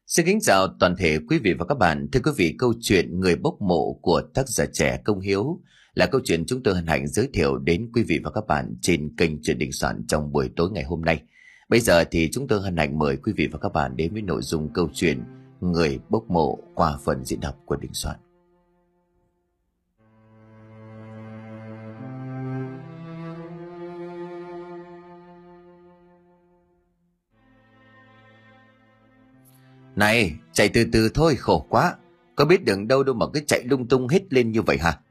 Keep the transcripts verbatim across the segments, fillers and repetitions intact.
Xin kính chào toàn thể quý vị và các bạn. Thưa quý vị, câu chuyện Người bốc mộ của tác giả trẻ Công Hiếu là câu chuyện chúng tôi hân hạnh giới thiệu đến quý vị và các bạn trên kênh Chuyện Đình Soạn trong buổi tối ngày hôm nay. Bây giờ thì chúng tôi hân hạnh mời quý vị và các bạn đến với nội dung câu chuyện Người bốc mộ qua phần diễn đọc của Đình Soạn. Này, chạy từ từ thôi, khổ quá. Có biết đường đâu đâu mà cứ chạy lung tung hết lên như vậy hả?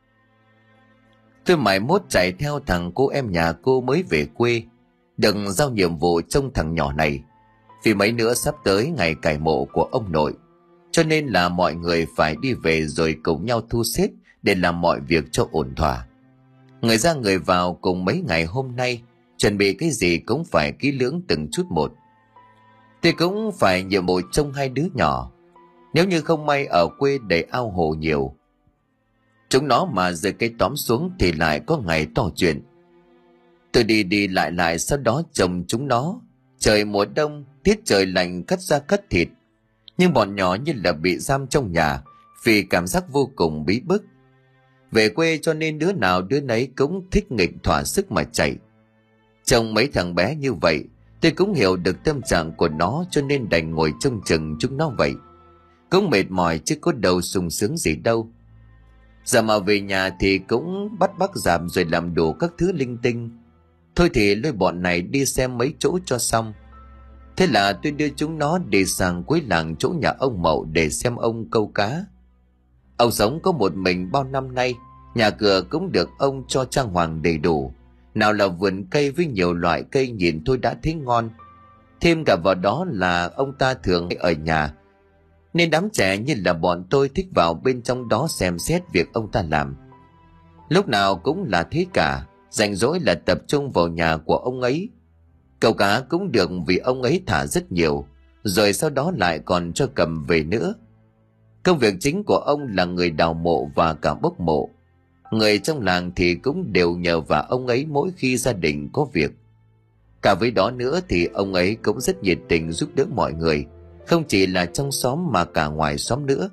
Tôi mải mốt chạy theo thằng cô em nhà cô mới về quê, đừng giao nhiệm vụ trông thằng nhỏ này. Vì mấy nữa sắp tới ngày cải mộ của ông nội, cho nên là mọi người phải đi về rồi cùng nhau thu xếp để làm mọi việc cho ổn thỏa. Người ra người vào cùng mấy ngày hôm nay, chuẩn bị cái gì cũng phải kỹ lưỡng từng chút một. Tôi cũng phải nhiệm vụ trông hai đứa nhỏ. Nếu như không may ở quê đầy ao hồ nhiều, chúng nó mà rơi cây tóm xuống thì lại có ngày to chuyện. Tôi đi đi lại lại sau đó trông chúng nó. Trời mùa đông, tiết trời lạnh cắt da cắt thịt, nhưng bọn nhỏ như là bị giam trong nhà vì cảm giác vô cùng bí bức. Về quê cho nên đứa nào đứa nấy cũng thích nghịch thỏa sức mà chạy. Trông mấy thằng bé như vậy, tôi cũng hiểu được tâm trạng của nó, cho nên đành ngồi trông chừng chúng nó vậy. Cũng mệt mỏi chứ có đâu sung sướng gì đâu. Giờ mà về nhà thì cũng bắt bắt giảm rồi làm đủ các thứ linh tinh. Thôi thì lôi bọn này đi xem mấy chỗ cho xong. Thế là tôi đưa chúng nó đi sang cuối làng chỗ nhà ông Mậu để xem ông câu cá. Ông sống có một mình bao năm nay, nhà cửa cũng được ông cho trang hoàng đầy đủ. Nào là vườn cây với nhiều loại cây nhìn thôi đã thấy ngon. Thêm cả vào đó là ông ta thường ở nhà, nên đám trẻ như là bọn tôi thích vào bên trong đó xem xét việc ông ta làm. Lúc nào cũng là thế cả, rảnh rỗi là tập trung vào nhà của ông ấy. Câu cá cũng được vì ông ấy thả rất nhiều, rồi sau đó lại còn cho cầm về nữa. Công việc chính của ông là người đào mộ và cả bốc mộ. Người trong làng thì cũng đều nhờ vào ông ấy mỗi khi gia đình có việc. Cả với đó nữa thì ông ấy cũng rất nhiệt tình giúp đỡ mọi người, không chỉ là trong xóm mà cả ngoài xóm nữa.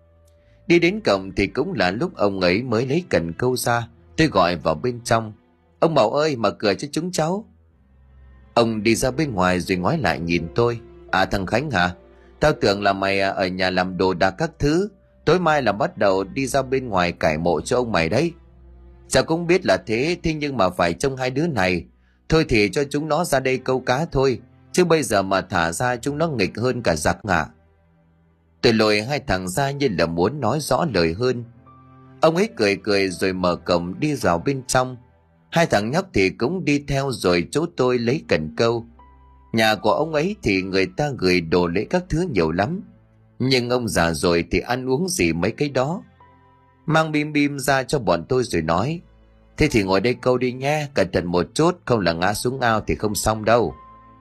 Đi đến cổng thì cũng là lúc ông ấy mới lấy cần câu ra. Tôi gọi vào bên trong: "Ông Mậu ơi, mở cửa cho chúng cháu." Ông đi ra bên ngoài rồi ngoái lại nhìn tôi: "À, thằng Khánh hả? Tao tưởng là mày ở nhà làm đồ đạc các thứ, tối mai là bắt đầu đi ra bên ngoài cải mộ cho ông mày đấy." "Cháu cũng biết là thế, thế nhưng mà phải trông hai đứa này. Thôi thì cho chúng nó ra đây câu cá thôi, chứ bây giờ mà thả ra chúng nó nghịch hơn cả giặc ngạ." Tôi lôi hai thằng ra như là muốn nói rõ lời hơn. Ông ấy cười cười rồi mở cổng đi vào bên trong. Hai thằng nhóc thì cũng đi theo rồi chỗ tôi lấy cần câu. Nhà của ông ấy thì người ta gửi đồ lễ các thứ nhiều lắm, nhưng ông già rồi thì ăn uống gì mấy cái đó. Mang bim bim ra cho bọn tôi rồi nói: "Thế thì ngồi đây câu đi nhé, cẩn thận một chút, không là ngã xuống ao thì không xong đâu."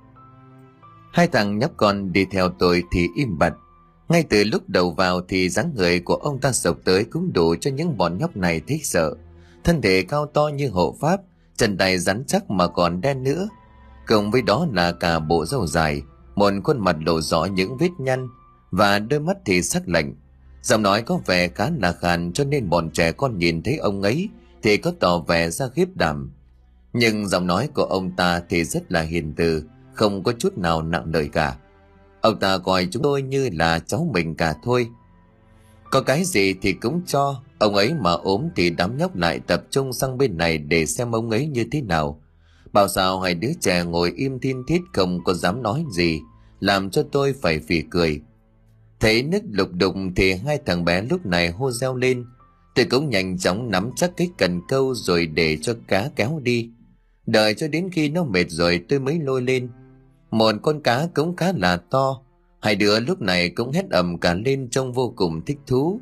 Hai thằng nhóc con đi theo tôi thì im bặt. Ngay từ lúc đầu vào thì dáng người của ông ta sộc tới cũng đủ cho những bọn nhóc này thấy sợ. Thân thể cao to như hộ pháp, chân tay rắn chắc mà còn đen nữa. Cộng với đó là cả bộ râu dài, một khuôn mặt lộ rõ những vết nhăn và đôi mắt thì sắc lạnh. Giọng nói có vẻ khá là khàn, cho nên bọn trẻ con nhìn thấy ông ấy thì có tỏ vẻ ra khiếp đảm. Nhưng giọng nói của ông ta thì rất là hiền từ, không có chút nào nặng lời cả. Ông ta coi chúng tôi như là cháu mình cả thôi. Có cái gì thì cũng cho. Ông ấy mà ốm thì đám nhóc lại tập trung sang bên này để xem ông ấy như thế nào. Bảo sao hai đứa trẻ ngồi im thiên thít không có dám nói gì, làm cho tôi phải phì cười. Thấy nước lục đục thì hai thằng bé lúc này hô reo lên. Tôi cũng nhanh chóng nắm chắc cái cần câu rồi để cho cá kéo đi. Đợi cho đến khi nó mệt rồi tôi mới lôi lên. Một con cá cũng khá là to. Hai đứa lúc này cũng hét ầm cả lên, trông vô cùng thích thú.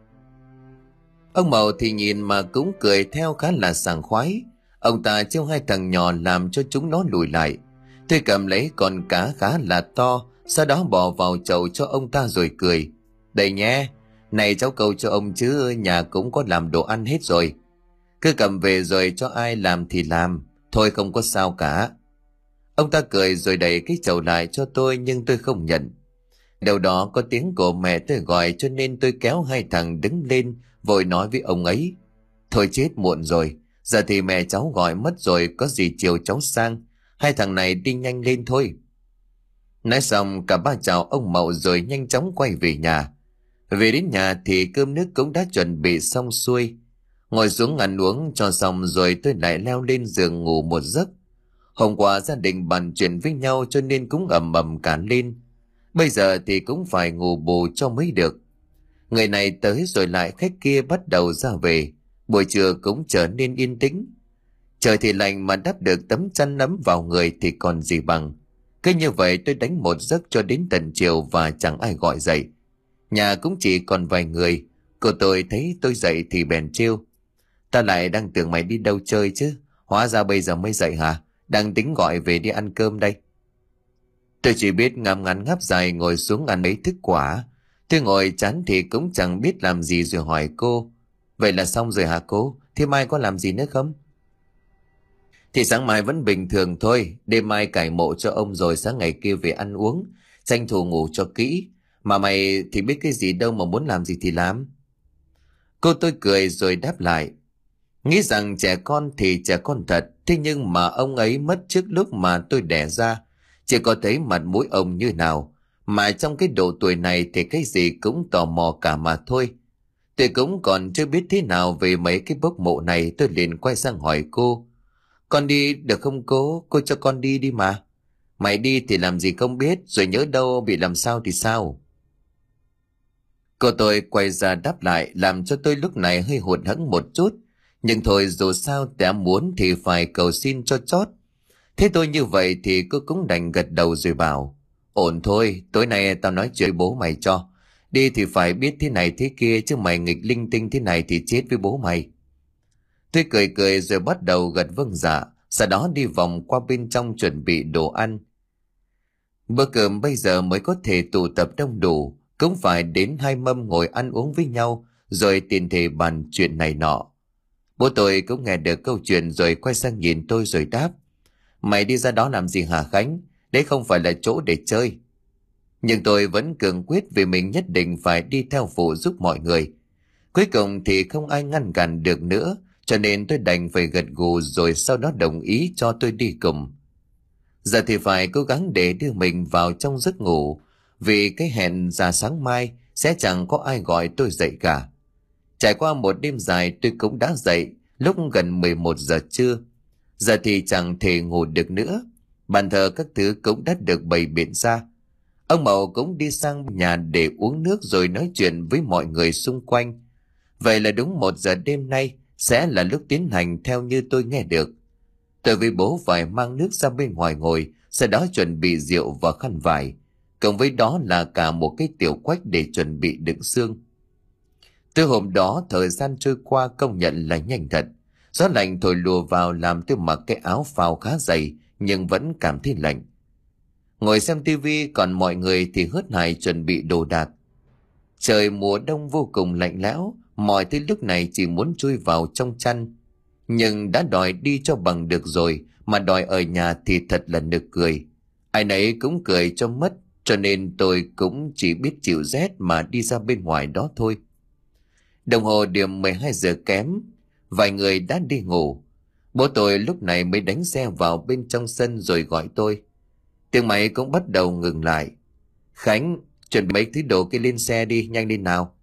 Ông Mậu thì nhìn mà cũng cười theo khá là sảng khoái. Ông ta trêu hai thằng nhỏ làm cho chúng nó lùi lại. Tôi cầm lấy con cá khá là to, sau đó bỏ vào chậu cho ông ta rồi cười: "Đây nhé, này cháu câu cho ông chứ nhà cũng có làm đồ ăn hết rồi. Cứ cầm về rồi cho ai làm thì làm, thôi không có sao cả." Ông ta cười rồi đẩy cái chậu lại cho tôi, nhưng tôi không nhận. Đầu đó có tiếng của mẹ tôi gọi, cho nên tôi kéo hai thằng đứng lên, vội nói với ông ấy: Thôi chết muộn rồi, giờ thì mẹ cháu gọi mất rồi, có gì chiều cháu sang. Hai thằng này đi nhanh lên thôi. Nói xong cả ba chào ông Mậu rồi nhanh chóng quay về nhà. Về đến nhà thì cơm nước cũng đã chuẩn bị xong xuôi. Ngồi xuống ăn uống cho xong rồi tôi lại leo lên giường ngủ một giấc. Hôm qua gia đình bàn chuyện với nhau cho nên cũng ầm ầm cả lên. Bây giờ thì cũng phải ngủ bù cho mới được. Người này tới rồi lại khách kia bắt đầu ra về. Buổi trưa cũng trở nên yên tĩnh. Trời thì lạnh mà đắp được tấm chăn ấm vào người thì còn gì bằng. Cứ như vậy tôi đánh một giấc cho đến tận chiều và chẳng ai gọi dậy. Nhà cũng chỉ còn vài người. Cô tôi thấy tôi dậy thì bèn trêu: Ta lại đang tưởng mày đi đâu chơi chứ, hóa ra bây giờ mới dậy hả? Đang tính gọi về đi ăn cơm đây. Tôi chỉ biết ngắm ngắn ngáp dài ngồi xuống ăn mấy thức quả. Tôi ngồi chán thì cũng chẳng biết làm gì rồi hỏi cô: Vậy là xong rồi hả cô? Thế mai có làm gì nữa không? Thì sáng mai vẫn bình thường thôi. Đêm mai cải mộ cho ông rồi sáng ngày kia về ăn uống, tranh thủ ngủ cho kỹ. Mà mày thì biết cái gì đâu mà muốn làm gì thì làm. Cô tôi cười rồi đáp lại: Nghĩ rằng trẻ con thì trẻ con thật. Thế nhưng mà ông ấy mất trước lúc mà tôi đẻ ra. Chỉ có thấy mặt mũi ông như nào. Mà trong cái độ tuổi này thì cái gì cũng tò mò cả mà thôi. Tôi cũng còn chưa biết thế nào về mấy cái bốc mộ này. Tôi liền quay sang hỏi cô: Con đi được không cô? Cô cho con đi đi mà. Mày đi thì làm gì không biết, rồi nhớ đâu bị làm sao thì sao? Cô tôi quay ra đáp lại làm cho tôi lúc này hơi hụt hẫng một chút. Nhưng thôi dù sao đã muốn thì phải cầu xin cho chót. Thế tôi như vậy thì cô cũng đành gật đầu rồi bảo: Ổn thôi, tối nay tao nói chuyện với bố mày cho. Đi thì phải biết thế này thế kia, chứ mày nghịch linh tinh thế này thì chết với bố mày. Tôi cười cười rồi bắt đầu gật vâng dạ. Sau đó đi vòng qua bên trong chuẩn bị đồ ăn. Bữa cơm bây giờ mới có thể tụ tập đông đủ. Cũng phải đến hai mâm ngồi ăn uống với nhau, rồi tiền thể bàn chuyện này nọ. Bố tôi cũng nghe được câu chuyện rồi quay sang nhìn tôi rồi đáp: Mày đi ra đó làm gì hả Khánh? Đấy không phải là chỗ để chơi. Nhưng tôi vẫn cường quyết vì mình nhất định phải đi theo phụ giúp mọi người. Cuối cùng thì không ai ngăn cản được nữa, cho nên tôi đành phải gật gù rồi sau đó đồng ý cho tôi đi cùng. Giờ thì phải cố gắng để đưa mình vào trong giấc ngủ, vì cái hẹn ra sáng mai sẽ chẳng có ai gọi tôi dậy cả. Trải qua một đêm dài tôi cũng đã dậy lúc gần mười một giờ trưa. Giờ thì chẳng thể ngủ được nữa. Bàn thờ các thứ cũng đã được bày biện ra. Ông Mậu cũng đi sang nhà để uống nước rồi nói chuyện với mọi người xung quanh. Vậy là đúng một giờ đêm nay sẽ là lúc tiến hành theo như tôi nghe được. Tôi với bố phải mang nước ra bên ngoài ngồi, sau đó chuẩn bị rượu và khăn vải. Cộng với đó là cả một cái tiểu quách để chuẩn bị đựng xương. Từ hôm đó thời gian trôi qua công nhận là nhanh thật. Gió lạnh thổi lùa vào làm tôi mặc cái áo phao khá dày nhưng vẫn cảm thấy lạnh. Ngồi xem tivi còn mọi người thì hớt hải chuẩn bị đồ đạc. Trời mùa đông vô cùng lạnh lẽo, mọi thứ lúc này chỉ muốn chui vào trong chăn. Nhưng đã đòi đi cho bằng được rồi, mà đòi ở nhà thì thật là nực cười. Ai nấy cũng cười cho mất, cho nên tôi cũng chỉ biết chịu rét mà đi ra bên ngoài đó thôi. Đồng hồ điểm mười hai giờ kém, vài người đã đi ngủ. Bố tôi lúc này mới đánh xe vào bên trong sân rồi gọi tôi. Tiếng máy cũng bắt đầu ngừng lại. Khánh, chuẩn bị mấy thứ đồ kia lên xe đi, nhanh lên nào.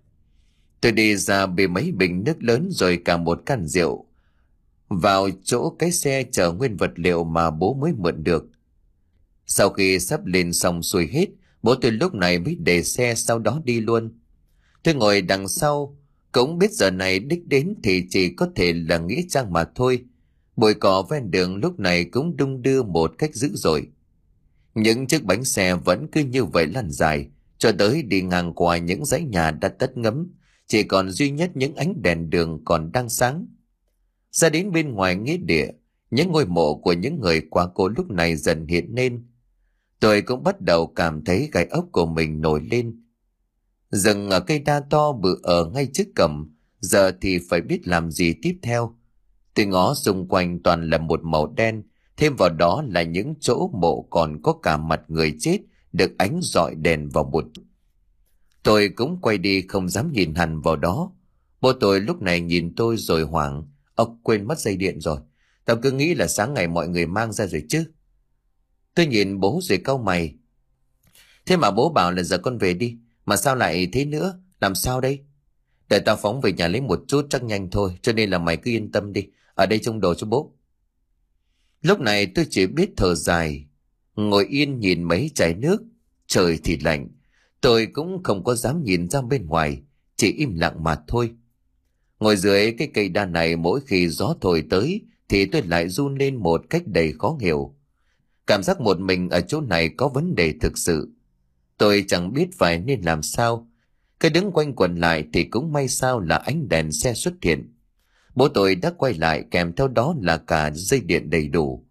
Tôi đi ra bê mấy bình nước lớn rồi cả một can rượu vào chỗ cái xe chở nguyên vật liệu mà bố mới mượn được. Sau khi sắp lên xong xuôi hết, bố tôi lúc này mới để xe sau đó đi luôn. Tôi ngồi đằng sau, cũng biết giờ này đích đến thì chỉ có thể là nghĩa trang mà thôi. Bụi cỏ ven đường lúc này cũng đung đưa một cách dữ dội. Những chiếc bánh xe vẫn cứ như vậy lăn dài, cho tới đi ngang qua những dãy nhà đã tắt ngấm, chỉ còn duy nhất những ánh đèn đường còn đang sáng. Ra đến bên ngoài nghĩa địa, những ngôi mộ của những người qua cố lúc này dần hiện lên. Tôi cũng bắt đầu cảm thấy gai ốc của mình nổi lên. Dừng ở cây đa to bự ở ngay trước cổng, giờ thì phải biết làm gì tiếp theo. Tôi ngó xung quanh toàn là một màu đen, thêm vào đó là những chỗ mộ còn có cả mặt người chết được ánh rọi đèn vào một. Tôi cũng quay đi không dám nhìn hẳn vào đó. Bố tôi lúc này nhìn tôi rồi hoảng. Ông quên mất dây điện rồi. Tao cứ nghĩ là sáng ngày mọi người mang ra rồi chứ. Tôi nhìn bố rồi cau mày. Thế mà bố bảo là giờ con về đi. Mà sao lại thế nữa? Làm sao đây? Để tao phóng về nhà lấy một chút chắc nhanh thôi. Cho nên là mày cứ yên tâm đi. Ở đây trông đồ cho bố. Lúc này tôi chỉ biết thở dài. Ngồi yên nhìn mấy chảy nước. Trời thì lạnh. Tôi cũng không có dám nhìn ra bên ngoài. Chỉ im lặng mà thôi. Ngồi dưới cái cây đa này mỗi khi gió thổi tới thì tôi lại run lên một cách đầy khó hiểu. Cảm giác một mình ở chỗ này có vấn đề thực sự. Tôi chẳng biết phải nên làm sao. Cái đứng quanh quẩn lại thì cũng may sao là ánh đèn xe xuất hiện. Bố tôi đã quay lại kèm theo đó là cả dây điện đầy đủ.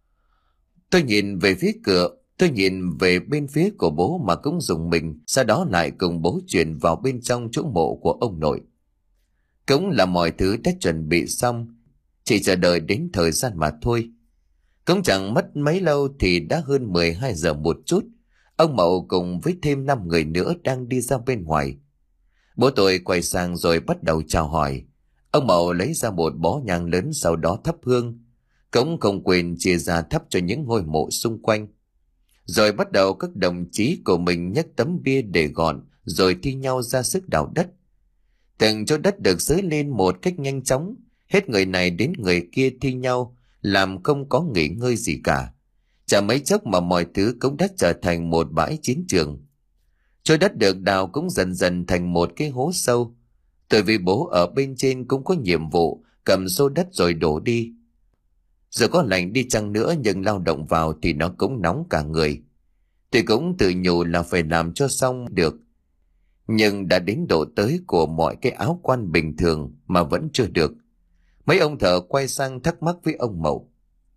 Tôi nhìn về phía cửa, tôi nhìn về bên phía của bố mà cũng rùng mình, sau đó lại cùng bố chuyển vào bên trong chỗ mộ của ông nội. Cũng là mọi thứ đã chuẩn bị xong, chỉ chờ đợi đến thời gian mà thôi. Cũng chẳng mất mấy lâu thì đã hơn mười hai giờ một chút. Ông Mậu cùng với thêm năm người nữa đang đi ra bên ngoài. Bố tôi quay sang rồi bắt đầu chào hỏi. Ông Mậu lấy ra một bó nhang lớn sau đó thắp hương. Cũng không quên chia ra thắp cho những ngôi mộ xung quanh. Rồi bắt đầu các đồng chí của mình nhấc tấm bia để gọn rồi thi nhau ra sức đào đất. Từng chỗ đất được xới lên một cách nhanh chóng. Hết người này đến người kia thi nhau, làm không có nghỉ ngơi gì cả. Chả mấy chốc mà mọi thứ cũng đã trở thành một bãi chiến trường. Chỗ đất được đào cũng dần dần thành một cái hố sâu. Tôi vì bố ở bên trên cũng có nhiệm vụ cầm xô đất rồi đổ đi. Giờ có lạnh đi chăng nữa nhưng lao động vào thì nó cũng nóng cả người. Tôi cũng tự nhủ là phải làm cho xong được. Nhưng đã đến độ tới của mọi cái áo quan bình thường mà vẫn chưa được. Mấy ông thợ quay sang thắc mắc với ông Mậu.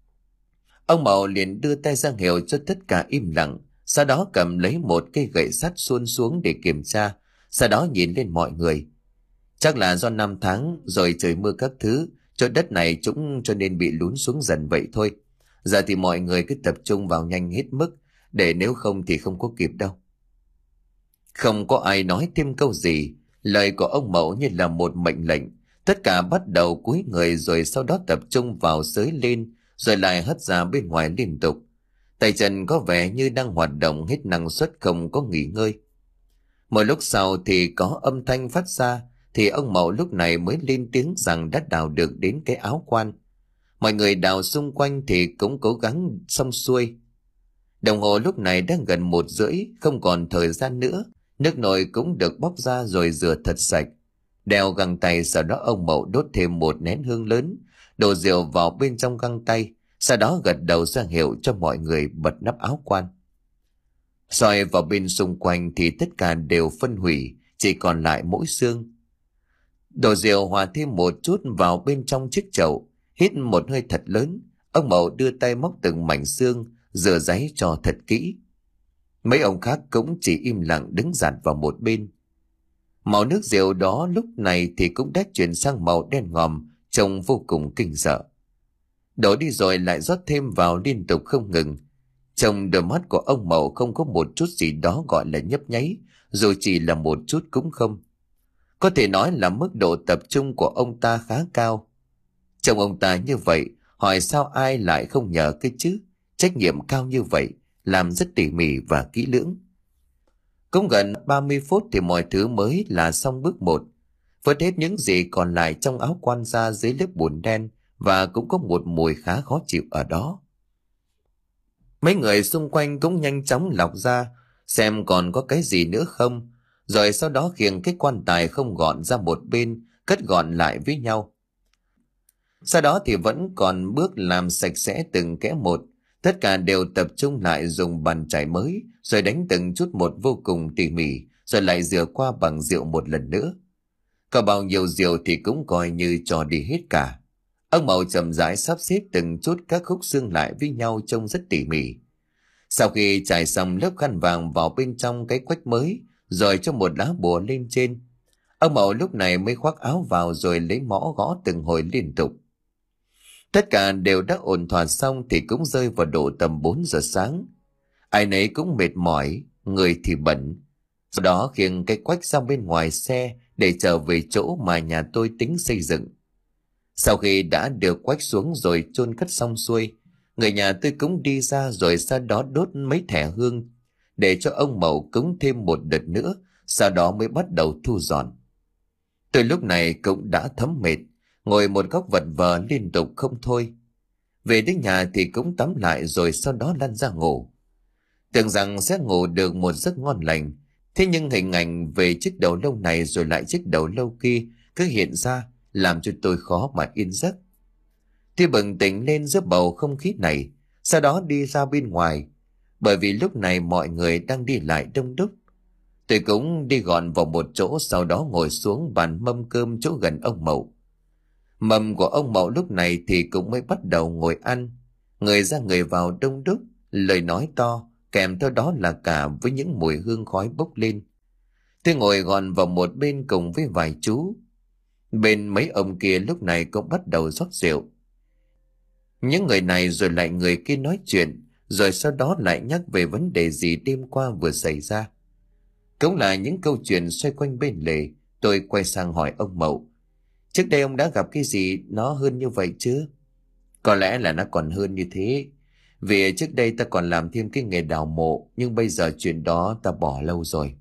Ông Mậu liền đưa tay ra hiệu cho tất cả im lặng, sau đó cầm lấy một cây gậy sắt xuôn xuống để kiểm tra, sau đó nhìn lên mọi người. Chắc là do năm tháng rồi trời mưa các thứ, chỗ đất này chúng cho nên bị lún xuống dần vậy thôi. Giờ thì mọi người cứ tập trung vào nhanh hết mức, để nếu không thì không có kịp đâu. Không có ai nói thêm câu gì, lời của ông Mậu như là một mệnh lệnh. Tất cả bắt đầu cúi người rồi sau đó tập trung vào xới lên, rồi lại hất ra bên ngoài liên tục. Tay chân có vẻ như đang hoạt động hết năng suất không có nghỉ ngơi. Một lúc sau thì có âm thanh phát ra, thì ông Mậu lúc này mới lên tiếng rằng đã đào được đến cái áo quan. Mọi người đào xung quanh thì cũng cố gắng xong xuôi. Đồng hồ lúc này đang gần một rưỡi, không còn thời gian nữa. Nước nồi cũng được bóc ra rồi rửa thật sạch. Đeo găng tay, sau đó ông Mậu đốt thêm một nén hương lớn, đổ rượu vào bên trong găng tay, sau đó gật đầu ra hiệu cho mọi người bật nắp áo quan. Soi vào bên xung quanh thì tất cả đều phân hủy, chỉ còn lại mỗi xương. Đổ rượu hòa thêm một chút vào bên trong chiếc chậu, hít một hơi thật lớn, ông Mậu đưa tay móc từng mảnh xương, rửa ráy cho thật kỹ. Mấy ông khác cũng chỉ im lặng đứng dạt vào một bên. Màu nước rượu đó lúc này thì cũng đã chuyển sang màu đen ngòm, trông vô cùng kinh sợ. Đổ đi rồi lại rót thêm vào liên tục không ngừng. Trong đôi mắt của ông Mậu không có một chút gì đó gọi là nhấp nháy, rồi chỉ là một chút cũng không. Có thể nói là mức độ tập trung của ông ta khá cao. Trông ông ta như vậy, hỏi sao ai lại không nhờ cái chứ? Trách nhiệm cao như vậy, làm rất tỉ mỉ và kỹ lưỡng. Cũng gần ba mươi phút thì mọi thứ mới là xong bước một. Vớt hết những gì còn lại trong áo quan ra dưới lớp bùn đen, và cũng có một mùi khá khó chịu ở đó. Mấy người xung quanh cũng nhanh chóng lọc ra, xem còn có cái gì nữa không, rồi sau đó khiêng cái quan tài không gọn ra một bên, cất gọn lại với nhau. Sau đó thì vẫn còn bước làm sạch sẽ từng kẽ một. Tất cả đều tập trung lại dùng bàn chải mới, rồi đánh từng chút một vô cùng tỉ mỉ, rồi lại rửa qua bằng rượu một lần nữa. Có bao nhiêu rượu thì cũng coi như trò đi hết cả. Ông Mậu chậm rãi sắp xếp từng chút các khúc xương lại với nhau trông rất tỉ mỉ. Sau khi trải xong lớp khăn vàng vào bên trong cái quách mới, rồi cho một lá bùa lên trên, ông Mậu lúc này mới khoác áo vào rồi lấy mõ gõ từng hồi liên tục. Tất cả đều đã ổn thỏa xong thì cũng rơi vào độ tầm bốn giờ sáng. Ai nấy cũng mệt mỏi, người thì bận. Sau đó khiêng cái quách sang bên ngoài xe để trở về chỗ mà nhà tôi tính xây dựng. Sau khi đã đưa quách xuống rồi chôn cất xong xuôi, người nhà tôi cũng đi ra rồi sau đó đốt mấy thẻ hương để cho ông Mậu cúng thêm một đợt nữa, sau đó mới bắt đầu thu dọn. Tôi lúc này cũng đã thấm mệt, ngồi một góc vật vờ liên tục không thôi. Về đến nhà thì cũng tắm lại rồi sau đó lăn ra ngủ. Tưởng rằng sẽ ngủ được một giấc ngon lành, thế nhưng hình ảnh về chiếc đầu lâu này rồi lại chiếc đầu lâu kia cứ hiện ra, làm cho tôi khó mà yên giấc. Tôi bừng tỉnh lên giữa bầu không khí này, sau đó đi ra bên ngoài, bởi vì lúc này mọi người đang đi lại đông đúc. Tôi cũng đi gọn vào một chỗ, sau đó ngồi xuống bàn mâm cơm chỗ gần ông Mậu. Mâm của ông Mậu lúc này thì cũng mới bắt đầu ngồi ăn, người ra người vào đông đúc, lời nói to, kèm theo đó là cả với những mùi hương khói bốc lên. Tôi ngồi gọn vào một bên cùng với vài chú. Bên mấy ông kia lúc này cũng bắt đầu rót rượu. Những người này rồi lại người kia nói chuyện, rồi sau đó lại nhắc về vấn đề gì đêm qua vừa xảy ra. Cũng là những câu chuyện xoay quanh bên lề. Tôi quay sang hỏi ông Mậu, trước đây ông đã gặp cái gì nó hơn như vậy chứ? Có lẽ là nó còn hơn như thế. Vì trước đây ta còn làm thêm cái nghề đào mộ, nhưng bây giờ chuyện đó ta bỏ lâu rồi.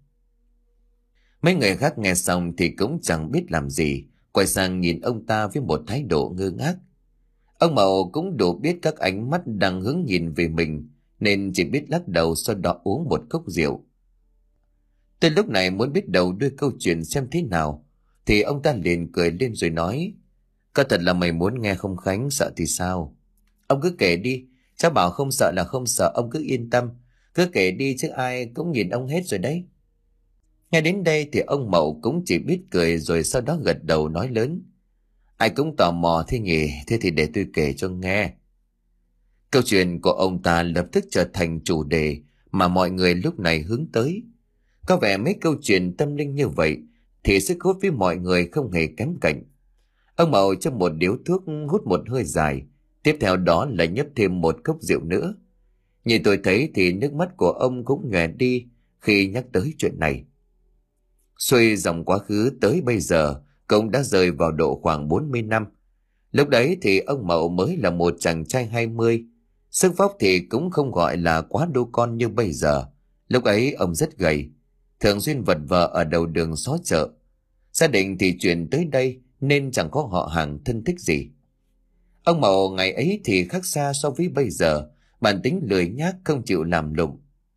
Mấy người khác nghe xong thì cũng chẳng biết làm gì, quay sang nhìn ông ta với một thái độ ngơ ngác. Ông Mậu cũng đủ biết các ánh mắt đang hướng nhìn về mình, nên chỉ biết lắc đầu, sau đó uống một cốc rượu. Tôi lúc này muốn biết đầu đuôi câu chuyện xem thế nào, thì ông ta liền cười lên rồi nói, có thật là mày muốn nghe không Khánh, sợ thì sao? Ông cứ kể đi, cháu bảo không sợ là không sợ, ông cứ yên tâm, cứ kể đi chứ ai cũng nhìn ông hết rồi đấy. Nghe đến đây thì ông Mậu cũng chỉ biết cười, rồi sau đó gật đầu nói lớn, ai cũng tò mò thế nhỉ, thế thì để tôi kể cho nghe. Câu chuyện của ông ta lập tức trở thành chủ đề mà mọi người lúc này hướng tới. Có vẻ mấy câu chuyện tâm linh như vậy thì sức hút với mọi người không hề kém cạnh. Ông Mậu cho một điếu thuốc hút một hơi dài, tiếp theo đó là nhấp thêm một cốc rượu nữa. Nhìn tôi thấy thì nước mắt của ông cũng nhòe đi khi nhắc tới chuyện này. Xuôi dòng quá khứ tới bây giờ cũng đã rơi vào độ khoảng bốn mươi năm. Lúc đấy thì ông Mậu mới là một chàng trai hai mươi. Sức vóc thì cũng không gọi là quá đô con như bây giờ. Lúc ấy ông rất gầy, thường xuyên vật vờ ở đầu đường xó chợ. Gia đình thì chuyển tới đây nên chẳng có họ hàng thân thích gì. Ông Mậu ngày ấy thì khác xa so với bây giờ, bản tính lười nhác không chịu làm lụng.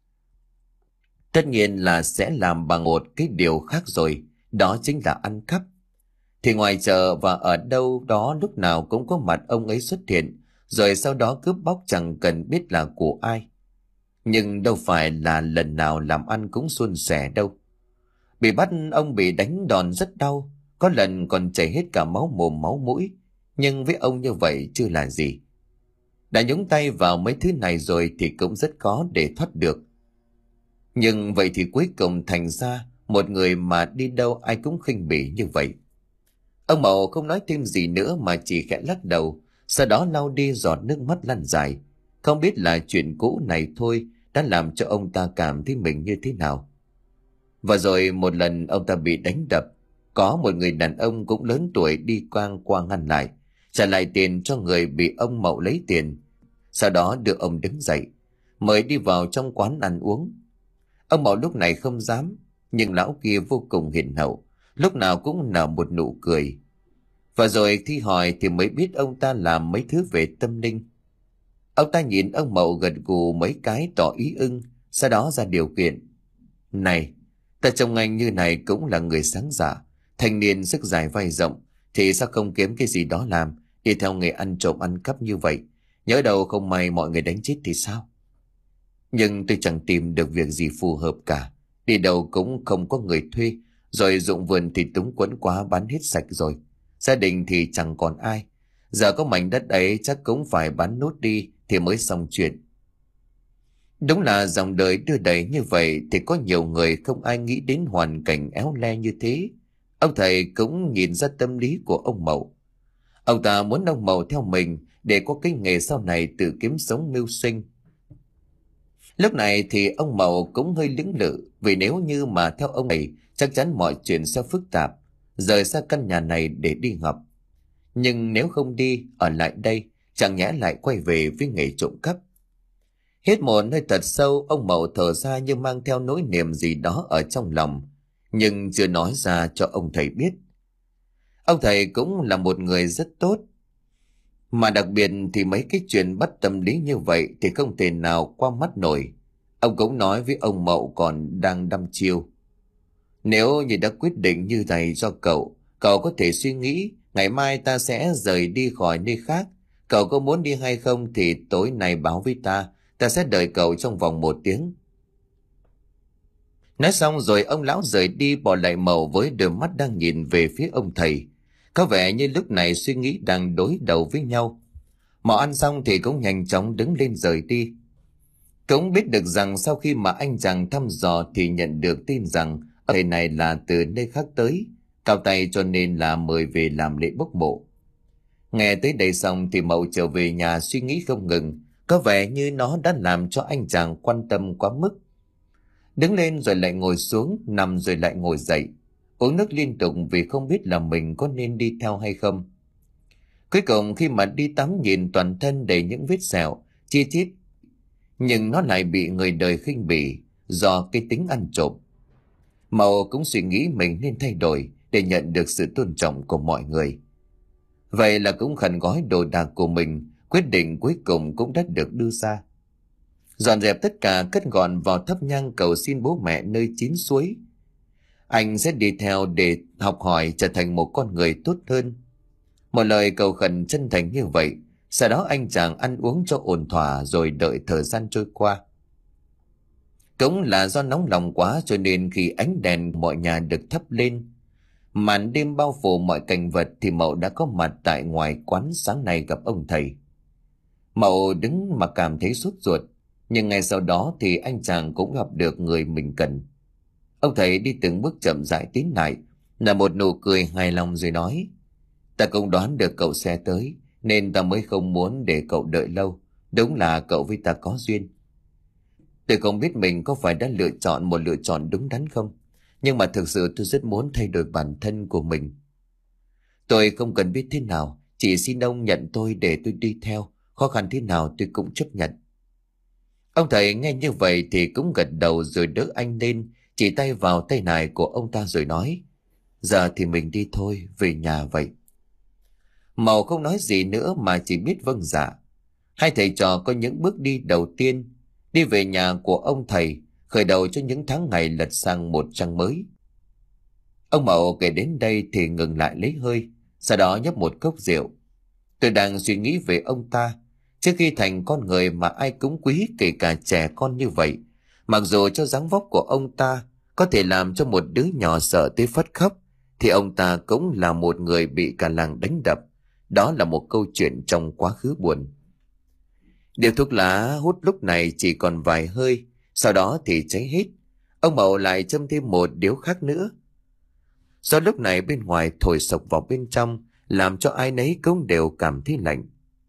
Tất nhiên là sẽ làm bằng một cái điều khác rồi, đó chính là ăn cắp. Thì ngoài chợ và ở đâu đó lúc nào cũng có mặt ông ấy xuất hiện, rồi sau đó cướp bóc chẳng cần biết là của ai. Nhưng đâu phải là lần nào làm ăn cũng suôn sẻ đâu. Bị bắt ông bị đánh đòn rất đau, có lần còn chảy hết cả máu mồm máu mũi, nhưng với ông như vậy chưa là gì. Đã nhúng tay vào mấy thứ này rồi thì cũng rất khó để thoát được. Nhưng vậy thì cuối cùng thành ra một người mà đi đâu ai cũng khinh bỉ như vậy. Ông Mậu không nói thêm gì nữa mà chỉ khẽ lắc đầu, sau đó lau đi giọt nước mắt lăn dài. Không biết là chuyện cũ này thôi đã làm cho ông ta cảm thấy mình như thế nào. Và rồi một lần ông ta bị đánh đập, có một người đàn ông cũng lớn tuổi đi quang qua ngăn lại, trả lại tiền cho người bị ông Mậu lấy tiền. Sau đó đưa ông đứng dậy, mời đi vào trong quán ăn uống. Ông Mậu lúc này không dám, nhưng lão kia vô cùng hiền hậu, lúc nào cũng nở một nụ cười. Và rồi thi hỏi thì mới biết ông ta làm mấy thứ về tâm linh. Ông ta nhìn ông Mậu gật gù mấy cái tỏ ý ưng, sau đó ra điều kiện. Này, ta trông anh như này cũng là người sáng dạ, thanh niên sức dài vai rộng, thì sao không kiếm cái gì đó làm, đi theo nghề ăn trộm ăn cắp như vậy, nhớ đâu không may mọi người đánh chết thì sao? Nhưng tôi chẳng tìm được việc gì phù hợp cả, đi đâu cũng không có người thuê, rồi ruộng vườn thì túng quẫn quá bán hết sạch rồi, gia đình thì chẳng còn ai, giờ có mảnh đất ấy chắc cũng phải bán nốt đi thì mới xong chuyện. Đúng là dòng đời đưa đẩy như vậy thì có nhiều người không ai nghĩ đến hoàn cảnh éo le như thế. Ông thầy cũng nhìn ra tâm lý của ông Mậu. Ông ta muốn ông Mậu theo mình để có cái nghề sau này tự kiếm sống mưu sinh. Lúc này thì ông Mậu cũng hơi lưỡng lự, vì nếu như mà theo ông này chắc chắn mọi chuyện sẽ phức tạp, rời xa căn nhà này để đi học. Nhưng nếu không đi, ở lại đây, chẳng nhẽ lại quay về với nghề trộm cắp. Hít một hơi thật sâu, ông Mậu thở ra như mang theo nỗi niềm gì đó ở trong lòng, nhưng chưa nói ra cho ông thầy biết. Ông thầy cũng là một người rất tốt, mà đặc biệt thì mấy cái chuyện bắt tâm lý như vậy thì không thể nào qua mắt nổi. Ông cũng nói với ông Mậu còn đang đăm chiêu. Nếu như đã quyết định như vậy do cậu, cậu có thể suy nghĩ ngày mai ta sẽ rời đi khỏi nơi khác. Cậu có muốn đi hay không thì tối nay báo với ta, ta sẽ đợi cậu trong vòng một tiếng. Nói xong rồi ông lão rời đi, bỏ lại Mậu với đôi mắt đang nhìn về phía ông thầy. Có vẻ như lúc này suy nghĩ đang đối đầu với nhau. Mậu ăn xong thì cũng nhanh chóng đứng lên rời đi. Cũng biết được rằng sau khi mà anh chàng thăm dò thì nhận được tin rằng thầy này là từ nơi khác tới, cao tay cho nên là mời về làm lễ bốc mộ. Nghe tới đây xong thì Mậu trở về nhà suy nghĩ không ngừng, có vẻ như nó đã làm cho anh chàng quan tâm quá mức. Đứng lên rồi lại ngồi xuống, nằm rồi lại ngồi dậy, uống nước liên tục vì không biết là mình có nên đi theo hay không. Cuối cùng khi mà đi tắm nhìn toàn thân đầy những vết sẹo, chi chít, nhưng nó lại bị người đời khinh bỉ do cái tính ăn trộm. Mậu cũng suy nghĩ mình nên thay đổi để nhận được sự tôn trọng của mọi người. Vậy là cũng khẩn gói đồ đạc của mình, quyết định cuối cùng cũng đã được đưa ra. Dọn dẹp tất cả cất gọn vào thắp nhang cầu xin bố mẹ nơi chín suối. Anh sẽ đi theo để học hỏi trở thành một con người tốt hơn. Một lời cầu khẩn chân thành như vậy, sau đó anh chàng ăn uống cho ổn thỏa rồi đợi thời gian trôi qua. Cũng là do nóng lòng quá cho nên khi ánh đèn mọi nhà được thắp lên, màn đêm bao phủ mọi cảnh vật thì Mậu đã có mặt tại ngoài quán sáng nay gặp ông thầy. Mậu đứng mà cảm thấy sốt ruột, nhưng ngay sau đó thì anh chàng cũng gặp được người mình cần. Ông thầy đi từng bước chậm rãi tiến lại, là một nụ cười hài lòng rồi nói: Ta cũng đoán được cậu sẽ tới, nên ta mới không muốn để cậu đợi lâu. Đúng là cậu với ta có duyên. Tôi không biết mình có phải đã lựa chọn một lựa chọn đúng đắn không, nhưng mà thực sự tôi rất muốn thay đổi bản thân của mình. Tôi không cần biết thế nào, chỉ xin ông nhận tôi để tôi đi theo, khó khăn thế nào tôi cũng chấp nhận. Ông thầy nghe như vậy thì cũng gật đầu rồi đỡ anh lên, chỉ tay vào tay nải của ông ta rồi nói: Giờ thì mình đi thôi, về nhà vậy. Mậu không nói gì nữa mà chỉ biết vâng dạ. Hai thầy trò có những bước đi đầu tiên, đi về nhà của ông thầy, khởi đầu cho những tháng ngày lật sang một trang mới. Ông Mậu kể đến đây thì ngừng lại lấy hơi, sau đó nhấp một cốc rượu. Tôi đang suy nghĩ về ông ta, trước khi thành con người mà ai cũng quý kể cả trẻ con như vậy. Mặc dù cho dáng vóc của ông ta có thể làm cho một đứa nhỏ sợ tới phát khóc, thì ông ta cũng là một người bị cả làng đánh đập. Đó là một câu chuyện trong quá khứ buồn. Điếu thuốc lá hút lúc này chỉ còn vài hơi, sau đó thì cháy hết. Ông Mậu lại châm thêm một điếu khác nữa. Do lúc này bên ngoài thổi sộc vào bên trong, làm cho ai nấy cũng đều cảm thấy lạnh.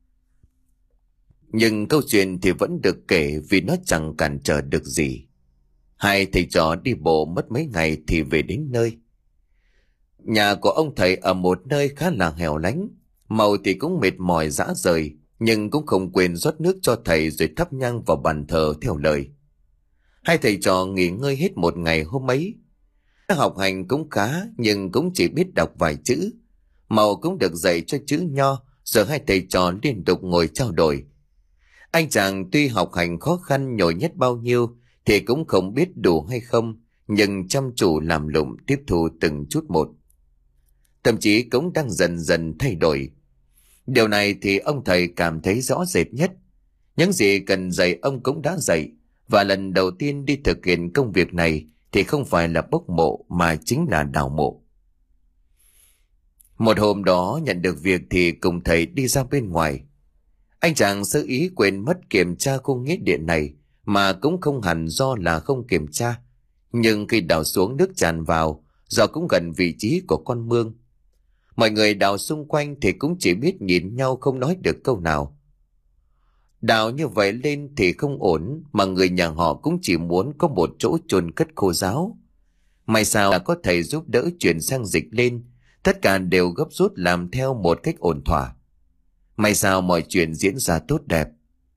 Nhưng câu chuyện thì vẫn được kể vì nó chẳng cản trở được gì. Hai thầy trò đi bộ mất mấy ngày thì về đến nơi. Nhà của ông thầy ở một nơi khá là hẻo lánh. Mậu thì cũng mệt mỏi rã rời, nhưng cũng không quên rót nước cho thầy rồi thắp nhang vào bàn thờ theo lời. Hai thầy trò nghỉ ngơi hết một ngày hôm ấy. Học hành cũng khá nhưng cũng chỉ biết đọc vài chữ. Mậu cũng được dạy cho chữ nho, rồi hai thầy trò liên tục ngồi trao đổi. Anh chàng tuy học hành khó khăn nhồi nhét bao nhiêu thì cũng không biết đủ hay không, nhưng chăm chú làm lụng tiếp thu từng chút một. Thậm chí cũng đang dần dần thay đổi. Điều này thì ông thầy cảm thấy rõ rệt nhất. Những gì cần dạy ông cũng đã dạy, và lần đầu tiên đi thực hiện công việc này thì không phải là bốc mộ mà chính là đào mộ. Một hôm đó nhận được việc thì cùng thầy đi ra bên ngoài. Anh chàng sơ ý quên mất kiểm tra khu nghĩa địa này, mà cũng không hẳn do là không kiểm tra. Nhưng khi đào xuống nước tràn vào, do cũng gần vị trí của con mương. Mọi người đào xung quanh thì cũng chỉ biết nhìn nhau không nói được câu nào. Đào như vậy lên thì không ổn, mà người nhà họ cũng chỉ muốn có một chỗ chôn cất khô ráo. May sao là có thầy giúp đỡ chuyển sang dịch lên, tất cả đều gấp rút làm theo một cách ổn thỏa. May sao mọi chuyện diễn ra tốt đẹp.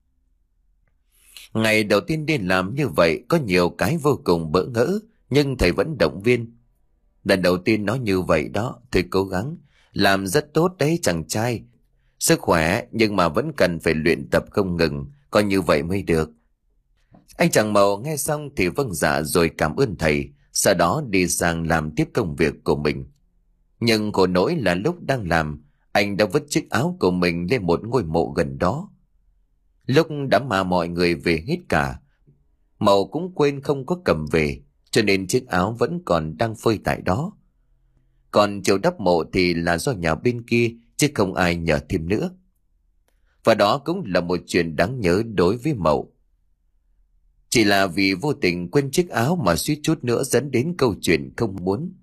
Ngày đầu tiên đi làm như vậy có nhiều cái vô cùng bỡ ngỡ, nhưng thầy vẫn động viên. Lần đầu tiên nói như vậy đó, thầy cố gắng, làm rất tốt đấy chàng trai. Sức khỏe nhưng mà vẫn cần phải luyện tập không ngừng, coi như vậy mới được. Anh chàng Mậu nghe xong thì vâng dạ rồi cảm ơn thầy, sau đó đi sang làm tiếp công việc của mình. Nhưng khổ nỗi là lúc đang làm, anh đã vứt chiếc áo của mình lên một ngôi mộ gần đó. Lúc đã mà mọi người về hết cả, Mậu cũng quên không có cầm về, cho nên chiếc áo vẫn còn đang phơi tại đó. Còn chiều đắp mộ thì là do nhà bên kia, chứ không ai nhờ thêm nữa. Và đó cũng là một chuyện đáng nhớ đối với Mậu. Chỉ là vì vô tình quên chiếc áo mà suýt chút nữa dẫn đến câu chuyện không muốn.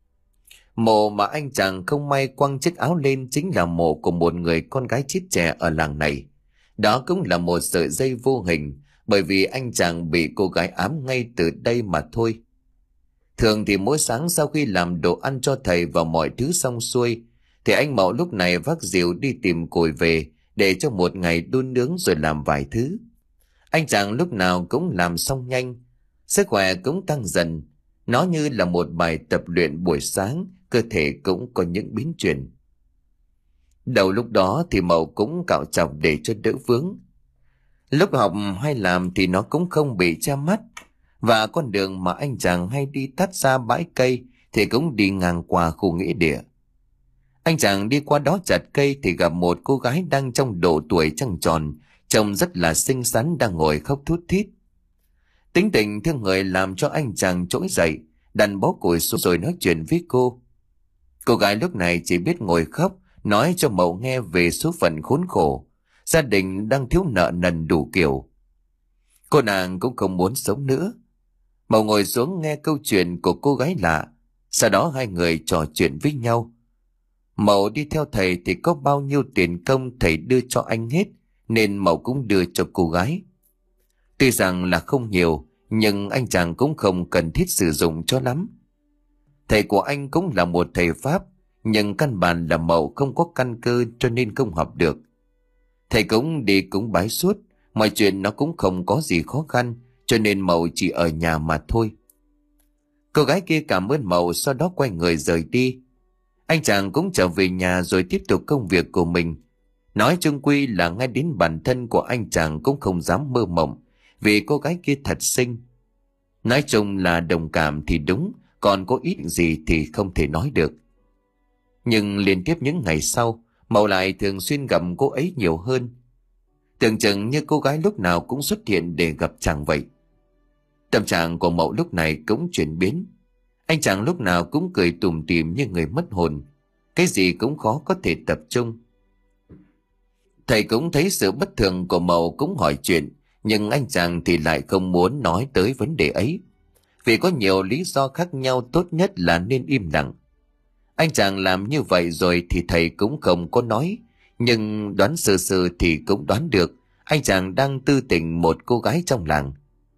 Mộ mà anh chàng không may quăng chiếc áo lên chính là mộ của một người con gái chết trẻ ở làng này. Đó cũng là một sợi dây vô hình, bởi vì anh chàng bị cô gái ám ngay từ đây mà thôi. Thường thì mỗi sáng sau khi làm đồ ăn cho thầy và mọi thứ xong xuôi, thì anh Mậu lúc này vác rìu đi tìm củi về để cho một ngày đun nướng rồi làm vài thứ. Anh chàng lúc nào cũng làm xong nhanh, sức khỏe cũng tăng dần. Nó như là một bài tập luyện buổi sáng, cơ thể cũng có những biến chuyển. Đầu lúc đó thì Mậu cũng cạo chọc để cho đỡ vướng. Lúc học hay làm thì nó cũng không bị che mắt. Và con đường mà anh chàng hay đi tắt ra bãi cây thì cũng đi ngang qua khu nghĩa địa. Anh chàng đi qua đó chặt cây thì gặp một cô gái đang trong độ tuổi trăng tròn, trông rất là xinh xắn, đang ngồi khóc thút thít. Tính tình thương người làm cho anh chàng trỗi dậy, đặt bó củi xuống rồi nói chuyện với cô. Cô gái lúc này chỉ biết ngồi khóc, nói cho Mậu nghe về số phận khốn khổ, gia đình đang thiếu nợ nần đủ kiểu. Cô nàng cũng không muốn sống nữa. Mậu ngồi xuống nghe câu chuyện của cô gái lạ, sau đó hai người trò chuyện với nhau. Mậu đi theo thầy thì có bao nhiêu tiền công thầy đưa cho anh hết, nên Mậu cũng đưa cho cô gái. Tuy rằng là không nhiều, nhưng anh chàng cũng không cần thiết sử dụng cho lắm. Thầy của anh cũng là một thầy Pháp, nhưng căn bản là Mậu không có căn cơ cho nên không học được. Thầy cũng đi cúng bái suốt, mọi chuyện nó cũng không có gì khó khăn, cho nên Mậu chỉ ở nhà mà thôi. Cô gái kia cảm ơn Mậu, sau đó quay người rời đi. Anh chàng cũng trở về nhà rồi tiếp tục công việc của mình. Nói chung quy là ngay đến bản thân của anh chàng cũng không dám mơ mộng, vì cô gái kia thật xinh. Nói chung là đồng cảm thì đúng, còn có ít gì thì không thể nói được. Nhưng liên tiếp những ngày sau, Mậu lại thường xuyên gặp cô ấy nhiều hơn. Tưởng chừng như cô gái lúc nào cũng xuất hiện để gặp chàng vậy. Tâm trạng của Mậu lúc này cũng chuyển biến. Anh chàng lúc nào cũng cười tủm tỉm như người mất hồn, cái gì cũng khó có thể tập trung. Thầy cũng thấy sự bất thường của Mậu cũng hỏi chuyện, nhưng anh chàng thì lại không muốn nói tới vấn đề ấy. Vì có nhiều lý do khác nhau, tốt nhất là nên im lặng. Anh chàng làm như vậy rồi thì thầy cũng không có nói, nhưng đoán sơ sơ thì cũng đoán được anh chàng đang tư tình một cô gái trong làng.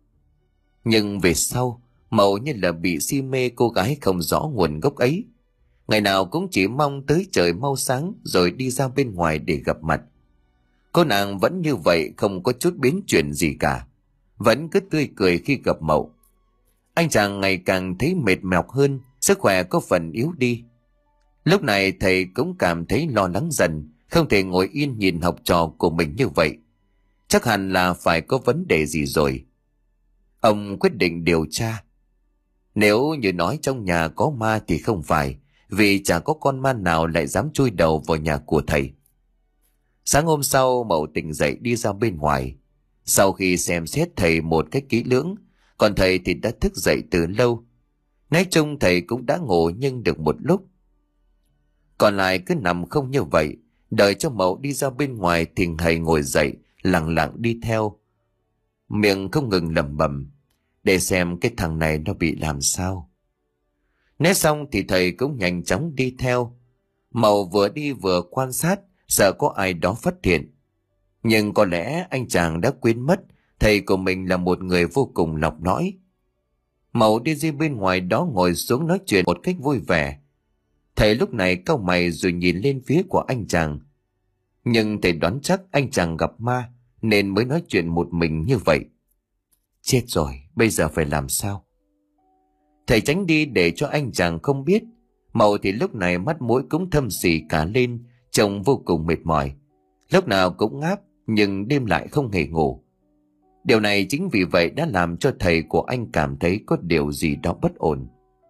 Nhưng về sau, Mậu như là bị si mê cô gái không rõ nguồn gốc ấy. Ngày nào cũng chỉ mong tới trời mau sáng rồi đi ra bên ngoài để gặp mặt. Cô nàng vẫn như vậy, không có chút biến chuyển gì cả, vẫn cứ tươi cười khi gặp Mậu. Anh chàng ngày càng thấy mệt mọc hơn, sức khỏe có phần yếu đi. Lúc này thầy cũng cảm thấy lo lắng dần, không thể ngồi yên nhìn học trò của mình như vậy. Chắc hẳn là phải có vấn đề gì rồi. Ông quyết định điều tra. Nếu như nói trong nhà có ma thì không phải, vì chả có con ma nào lại dám chui đầu vào nhà của thầy. Sáng hôm sau, Mậu tỉnh dậy đi ra bên ngoài. Sau khi xem xét thầy một cách kỹ lưỡng, còn thầy thì đã thức dậy từ lâu. Nói chung thầy cũng đã ngủ nhưng được một lúc. Còn lại cứ nằm không như vậy, đợi cho Mậu đi ra bên ngoài thì thầy ngồi dậy, lặng lặng đi theo. Miệng không ngừng lẩm bẩm, để xem cái thằng này nó bị làm sao. Nói xong thì thầy cũng nhanh chóng đi theo. Mậu vừa đi vừa quan sát, sợ có ai đó phát hiện. Nhưng có lẽ anh chàng đã quên mất thầy của mình là một người vô cùng lọc lõi. Mậu đi ra bên ngoài đó ngồi xuống nói chuyện một cách vui vẻ. Thầy lúc này cau mày rồi nhìn lên phía của anh chàng. Nhưng thầy đoán chắc anh chàng gặp ma nên mới nói chuyện một mình như vậy. Chết rồi, bây giờ phải làm sao? Thầy tránh đi để cho anh chàng không biết. Mậu thì lúc này mắt mũi cũng thâm xì cả lên, trông vô cùng mệt mỏi. Lúc nào cũng ngáp nhưng đêm lại không hề ngủ. Điều này chính vì vậy đã làm cho thầy của anh cảm thấy có điều gì đó bất ổn.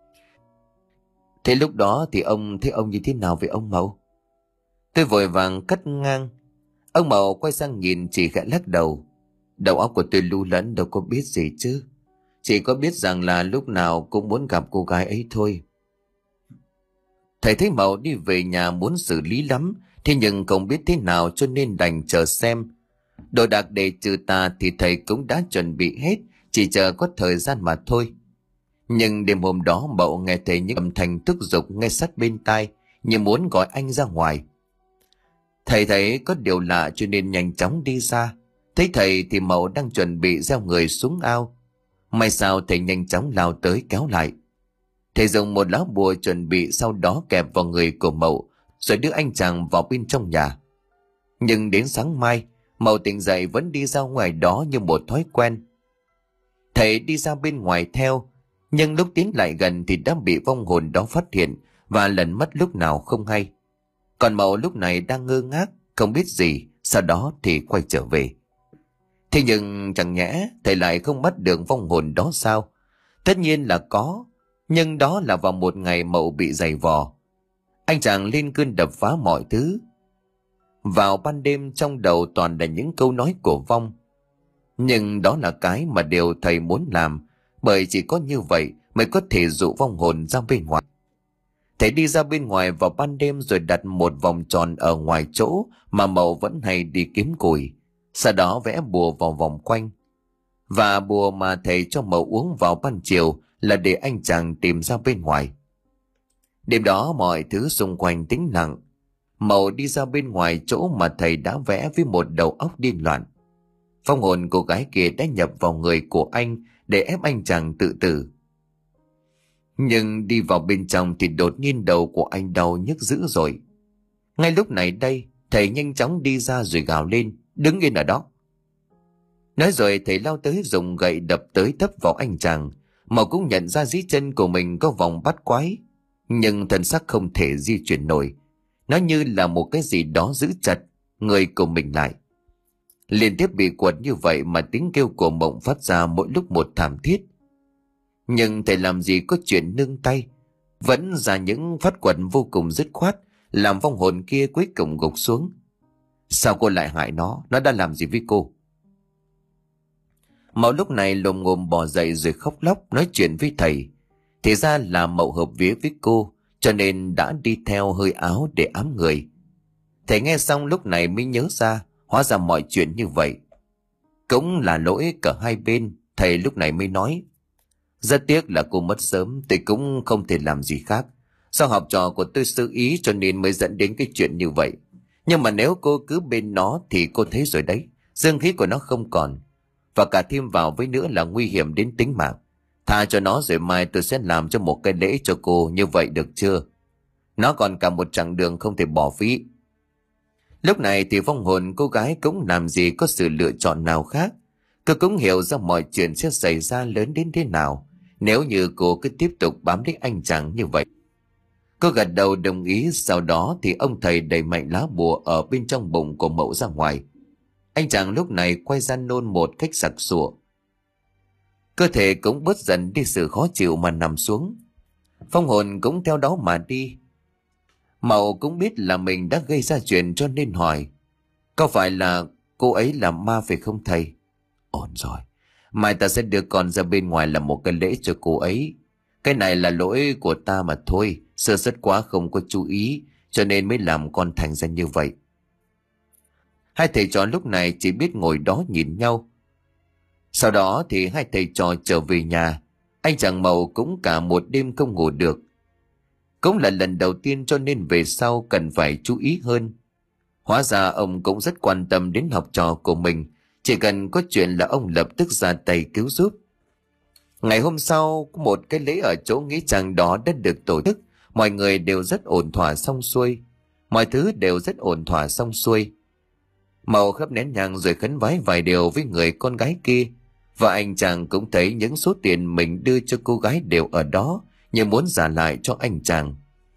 Thế lúc đó thì ông thấy ông như thế nào với ông Mậu? Tôi vội vàng cắt ngang. Ông Mậu quay sang nhìn chỉ khẽ lắc đầu. Đầu óc của tôi lu lẫn đâu có biết gì chứ. Chỉ có biết rằng là lúc nào cũng muốn gặp cô gái ấy thôi. Thầy thấy Mậu đi về nhà muốn xử lý lắm, thế nhưng không biết thế nào cho nên đành chờ xem. Đồ đạc để trừ tà thì thầy cũng đã chuẩn bị hết, chỉ chờ có thời gian mà thôi. Nhưng đêm hôm đó Mậu nghe thấy những âm thanh thúc giục ngay sát bên tai, như muốn gọi anh ra ngoài. Thầy thấy có điều lạ cho nên nhanh chóng đi ra. Thấy thầy thì Mậu đang chuẩn bị gieo người xuống ao. May sao thầy nhanh chóng lao tới kéo lại. Thầy dùng một lá bùa chuẩn bị sau đó kẹp vào người của Mậu, rồi đưa anh chàng vào bên trong nhà. Nhưng đến sáng mai, Mậu tỉnh dậy vẫn đi ra ngoài đó như một thói quen. Thầy đi ra bên ngoài theo, nhưng lúc tiến lại gần thì đã bị vong hồn đó phát hiện và lẩn mất lúc nào không hay. Còn Mậu lúc này đang ngơ ngác, không biết gì, sau đó thì quay trở về. Thế nhưng chẳng nhẽ thầy lại không bắt được vong hồn đó sao? Tất nhiên là có, nhưng đó là vào một ngày Mậu bị giày vò. Anh chàng lên cơn đập phá mọi thứ. Vào ban đêm trong đầu toàn là những câu nói của vong. Nhưng đó là cái mà điều thầy muốn làm, bởi chỉ có như vậy mới có thể dụ vong hồn ra bên ngoài. Thầy đi ra bên ngoài vào ban đêm rồi đặt một vòng tròn ở ngoài chỗ mà Mậu vẫn hay đi kiếm củi. Sau đó vẽ bùa vào vòng quanh. Và bùa mà thầy cho Mậu uống vào ban chiều là để anh chàng tìm ra bên ngoài. Đêm đó mọi thứ xung quanh tĩnh lặng. Mậu đi ra bên ngoài chỗ mà thầy đã vẽ với một đầu óc điên loạn. Vong hồn cô gái kia đã nhập vào người của anh để ép anh chàng tự tử. Nhưng đi vào bên trong thì đột nhiên đầu của anh đau nhức dữ rồi. Ngay lúc này đây, thầy nhanh chóng đi ra rồi gào lên, đứng yên ở đó. Nói rồi thầy lao tới dùng gậy đập tới tấp vào anh chàng. Mậu cũng nhận ra dưới chân của mình có vòng bắt quái, nhưng thân xác không thể di chuyển nổi. Nó như là một cái gì đó giữ chặt người của mình lại. Liên tiếp bị quật như vậy mà tiếng kêu của Mộng phát ra mỗi lúc một thảm thiết. Nhưng thầy làm gì có chuyện nương tay, vẫn ra những phát quật vô cùng dứt khoát, làm vong hồn kia cuối cùng gục xuống. Sao cô lại hại nó? Nó đã làm gì với cô? Mậu lúc này lồm ngồm bò dậy rồi khóc lóc nói chuyện với thầy. Thì ra là Mậu hợp vía với cô, cho nên đã đi theo hơi áo để ám người. Thầy nghe xong lúc này mới nhớ ra, hóa ra mọi chuyện như vậy. Cũng là lỗi cả hai bên, thầy lúc này mới nói. Rất tiếc là cô mất sớm, tôi cũng không thể làm gì khác. Do học trò của tôi sư ý cho nên mới dẫn đến cái chuyện như vậy. Nhưng mà nếu cô cứ bên nó thì cô thấy rồi đấy, dương khí của nó không còn. Và cả thêm vào với nữa là nguy hiểm đến tính mạng. Tha cho nó rồi mai tôi sẽ làm cho một cái lễ cho cô, như vậy được chưa? Nó còn cả một chặng đường không thể bỏ phí. Lúc này thì vong hồn cô gái cũng làm gì có sự lựa chọn nào khác. Cô cũng hiểu ra mọi chuyện sẽ xảy ra lớn đến thế nào nếu như cô cứ tiếp tục bám lấy anh chàng như vậy. Cô gật đầu đồng ý. Sau đó thì ông thầy đẩy mạnh lá bùa ở bên trong bụng của Mậu ra ngoài. Anh chàng lúc này quay ra nôn một cách sặc sụa. Cơ thể cũng bớt dần đi sự khó chịu mà nằm xuống. Vong hồn cũng theo đó mà đi. Mậu cũng biết là mình đã gây ra chuyện cho nên hỏi. Có phải là cô ấy là ma phải không thầy? Ổn rồi, mai ta sẽ đưa con ra bên ngoài làm một cái lễ cho cô ấy. Cái này là lỗi của ta mà thôi, sơ suất quá không có chú ý, cho nên mới làm con thành ra như vậy. Hai thầy trò lúc này chỉ biết ngồi đó nhìn nhau. Sau đó thì hai thầy trò trở về nhà. Anh chàng Mậu cũng cả một đêm không ngủ được. Cũng là lần đầu tiên cho nên về sau cần phải chú ý hơn. Hóa ra ông cũng rất quan tâm đến học trò của mình, chỉ cần có chuyện là ông lập tức ra tay cứu giúp. Ngày hôm sau, một cái lễ ở chỗ nghĩa trang đó đã được tổ chức, mọi người đều rất ổn thỏa xong xuôi. Mọi thứ đều rất ổn thỏa xong xuôi. Mậu khắp nén nhang rồi khấn vái vài điều với người con gái kia, và anh chàng cũng thấy những số tiền mình đưa cho cô gái đều ở đó, như muốn trả lại cho anh chàng.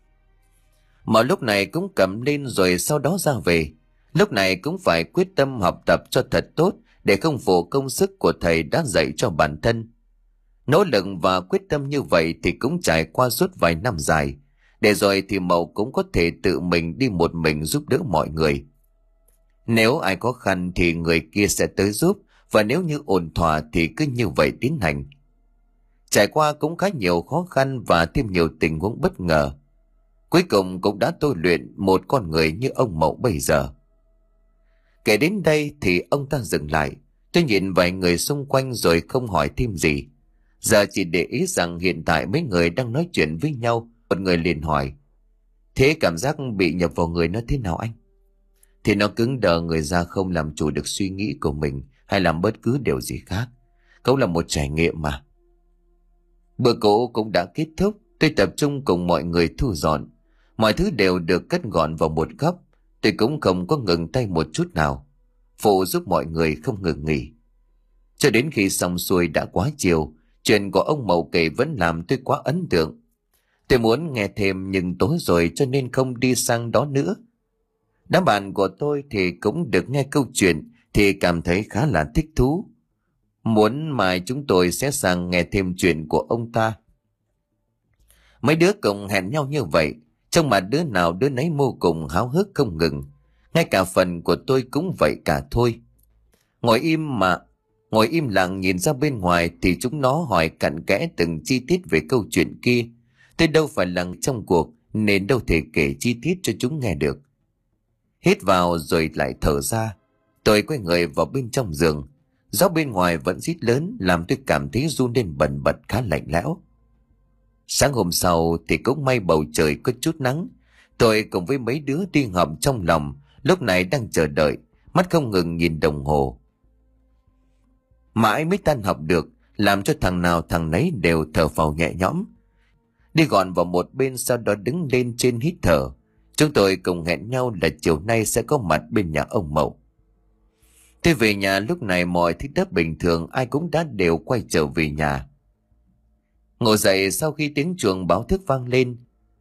Mậu lúc này cũng cầm lên rồi sau đó ra về. Lúc này cũng phải quyết tâm học tập cho thật tốt để không phụ công sức của thầy đã dạy cho bản thân. Nỗ lực và quyết tâm như vậy thì cũng trải qua suốt vài năm dài, để rồi thì Mậu cũng có thể tự mình đi một mình giúp đỡ mọi người. Nếu ai khó khăn thì người kia sẽ tới giúp, và nếu như ổn thỏa thì cứ như vậy tiến hành. Trải qua cũng khá nhiều khó khăn và thêm nhiều tình huống bất ngờ, cuối cùng cũng đã tôi luyện một con người như ông Mậu bây giờ. Kể đến đây thì ông ta dừng lại. Tôi nhìn vài người xung quanh rồi không hỏi thêm gì. Giờ chỉ để ý rằng hiện tại mấy người đang nói chuyện với nhau. Một người liền hỏi: thế cảm giác bị nhập vào người nó thế nào anh? Thì nó cứng đờ người ra, không làm chủ được suy nghĩ của mình hay làm bất cứ điều gì khác. Cũng là một trải nghiệm mà. Bữa cỗ cũng đã kết thúc. Tôi tập trung cùng mọi người thu dọn. Mọi thứ đều được cất gọn vào một góc. Tôi cũng không có ngừng tay một chút nào, phụ giúp mọi người không ngừng nghỉ. Cho đến khi xong xuôi đã quá chiều. Chuyện của ông Mậu kể vẫn làm tôi quá ấn tượng. Tôi muốn nghe thêm nhưng tối rồi cho nên không đi sang đó nữa. Đám bạn của tôi thì cũng được nghe câu chuyện thì cảm thấy khá là thích thú. Muốn mai chúng tôi sẽ sang nghe thêm chuyện của ông ta. Mấy đứa cùng hẹn nhau như vậy, trong mặt đứa nào đứa nấy vô cùng háo hức không ngừng. Ngay cả phần của tôi cũng vậy cả thôi. Ngồi im mà Ngồi im lặng nhìn ra bên ngoài thì chúng nó hỏi cặn kẽ từng chi tiết về câu chuyện kia. Tôi đâu phải là trong cuộc nên đâu thể kể chi tiết cho chúng nghe được. Hít vào rồi lại thở ra. Tôi quay người vào bên trong giường. Gió bên ngoài vẫn rít lớn làm tôi cảm thấy run lên bần bật, khá lạnh lẽo. Sáng hôm sau thì cũng may bầu trời có chút nắng. Tôi cùng với mấy đứa đi học trong lòng lúc này đang chờ đợi, mắt không ngừng nhìn đồng hồ. Mãi mới tan học được, làm cho thằng nào thằng nấy đều thở phào nhẹ nhõm. Đi gọn vào một bên, sau đó đứng lên trên hít thở. Chúng tôi cùng hẹn nhau là chiều nay sẽ có mặt bên nhà ông Mậu. Tôi về nhà lúc này mọi thứ đã bình thường, ai cũng đã đều quay trở về nhà. Ngồi dậy sau khi tiếng chuông báo thức vang lên,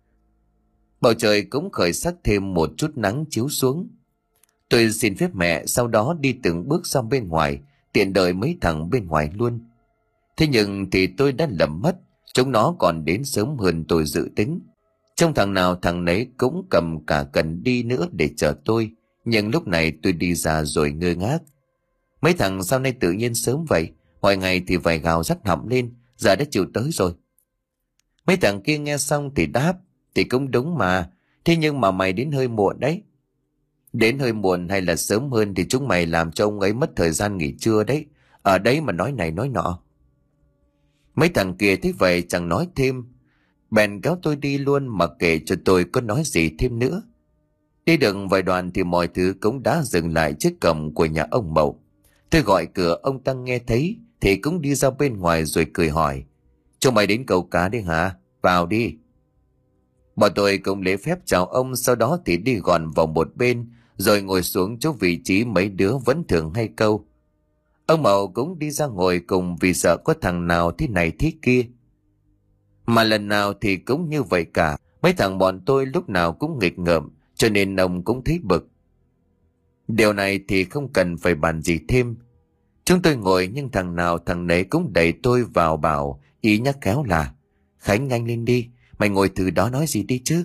bầu trời cũng khởi sắc thêm một chút nắng chiếu xuống. Tôi xin phép mẹ sau đó đi từng bước sang bên ngoài, tiện đợi mấy thằng bên ngoài luôn. Thế nhưng thì tôi đã lầm mất, chúng nó còn đến sớm hơn tôi dự tính. Trong thằng nào thằng nấy cũng cầm cả cần đi nữa để chờ tôi. Nhưng lúc này tôi đi ra rồi ngơ ngác. Mấy thằng sau này tự nhiên sớm vậy, mọi ngày thì vài gào rắc họng lên, giờ đã chịu tới rồi. Mấy thằng kia nghe xong thì đáp: thì cũng đúng mà, thế nhưng mà mày đến hơi muộn đấy. Đến hơi muộn hay là sớm hơn thì chúng mày làm cho ông ấy mất thời gian nghỉ trưa đấy. Ở đấy mà nói này nói nọ. Mấy thằng kia thấy vậy chẳng nói thêm, bèn kéo tôi đi luôn, mặc kệ cho tôi có nói gì thêm nữa. Đi được vài đoạn thì mọi thứ cũng đã dừng lại trước cổng của nhà ông Mậu. Tôi gọi cửa, ông ta nghe thấy thì cũng đi ra bên ngoài rồi cười hỏi: chúng mày đến câu cá đi hả? Vào đi. Bọn tôi cũng lễ phép chào ông, sau đó thì đi gọn vào một bên rồi ngồi xuống chỗ vị trí mấy đứa vẫn thường hay câu. Ông Mậu cũng đi ra ngồi cùng vì sợ có thằng nào thế này thế kia. Mà lần nào thì cũng như vậy cả, mấy thằng bọn tôi lúc nào cũng nghịch ngợm, cho nên ông cũng thấy bực. Điều này thì không cần phải bàn gì thêm. Chúng tôi ngồi nhưng thằng nào thằng nấy cũng đẩy tôi vào bảo, ý nhắc khéo là: Khánh nhanh lên đi, mày ngồi thử đó nói gì đi chứ.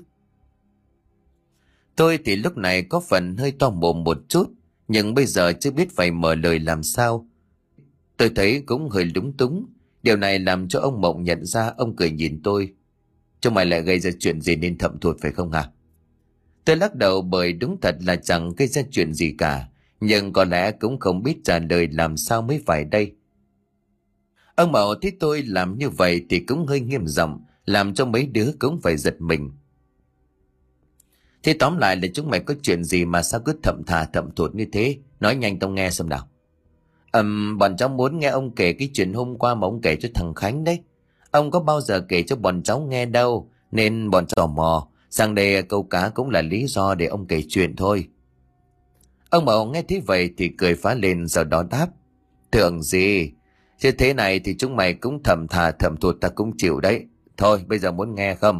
Tôi thì lúc này có phần hơi to mồm một chút, nhưng bây giờ chưa biết phải mở lời làm sao. Tôi thấy cũng hơi lúng túng. Điều này làm cho ông Mộng nhận ra, ông cười nhìn tôi: chúng mày lại gây ra chuyện gì nên thậm thụt phải không hả? Tôi lắc đầu, bởi đúng thật là chẳng gây ra chuyện gì cả, nhưng có lẽ cũng không biết trả lời làm sao mới phải đây. Ông Mậu thấy tôi làm như vậy thì cũng hơi nghiêm giọng, làm cho mấy đứa cũng phải giật mình. Thế tóm lại là chúng mày có chuyện gì mà sao cứ thậm thà thậm thụt như thế? Nói nhanh tao nghe xem nào. Ừm, bọn cháu muốn nghe ông kể cái chuyện hôm qua mà ông kể cho thằng Khánh đấy. Ông có bao giờ kể cho bọn cháu nghe đâu, nên bọn cháu tò mò. Sang đây câu cá cũng là lý do để ông kể chuyện thôi. Ông Mậu nghe thế vậy thì cười phá lên, sau đó đáp. Tưởng gì, chứ thế này thì chúng mày cũng thầm thà thầm thụt ta cũng chịu đấy. Thôi bây giờ muốn nghe không?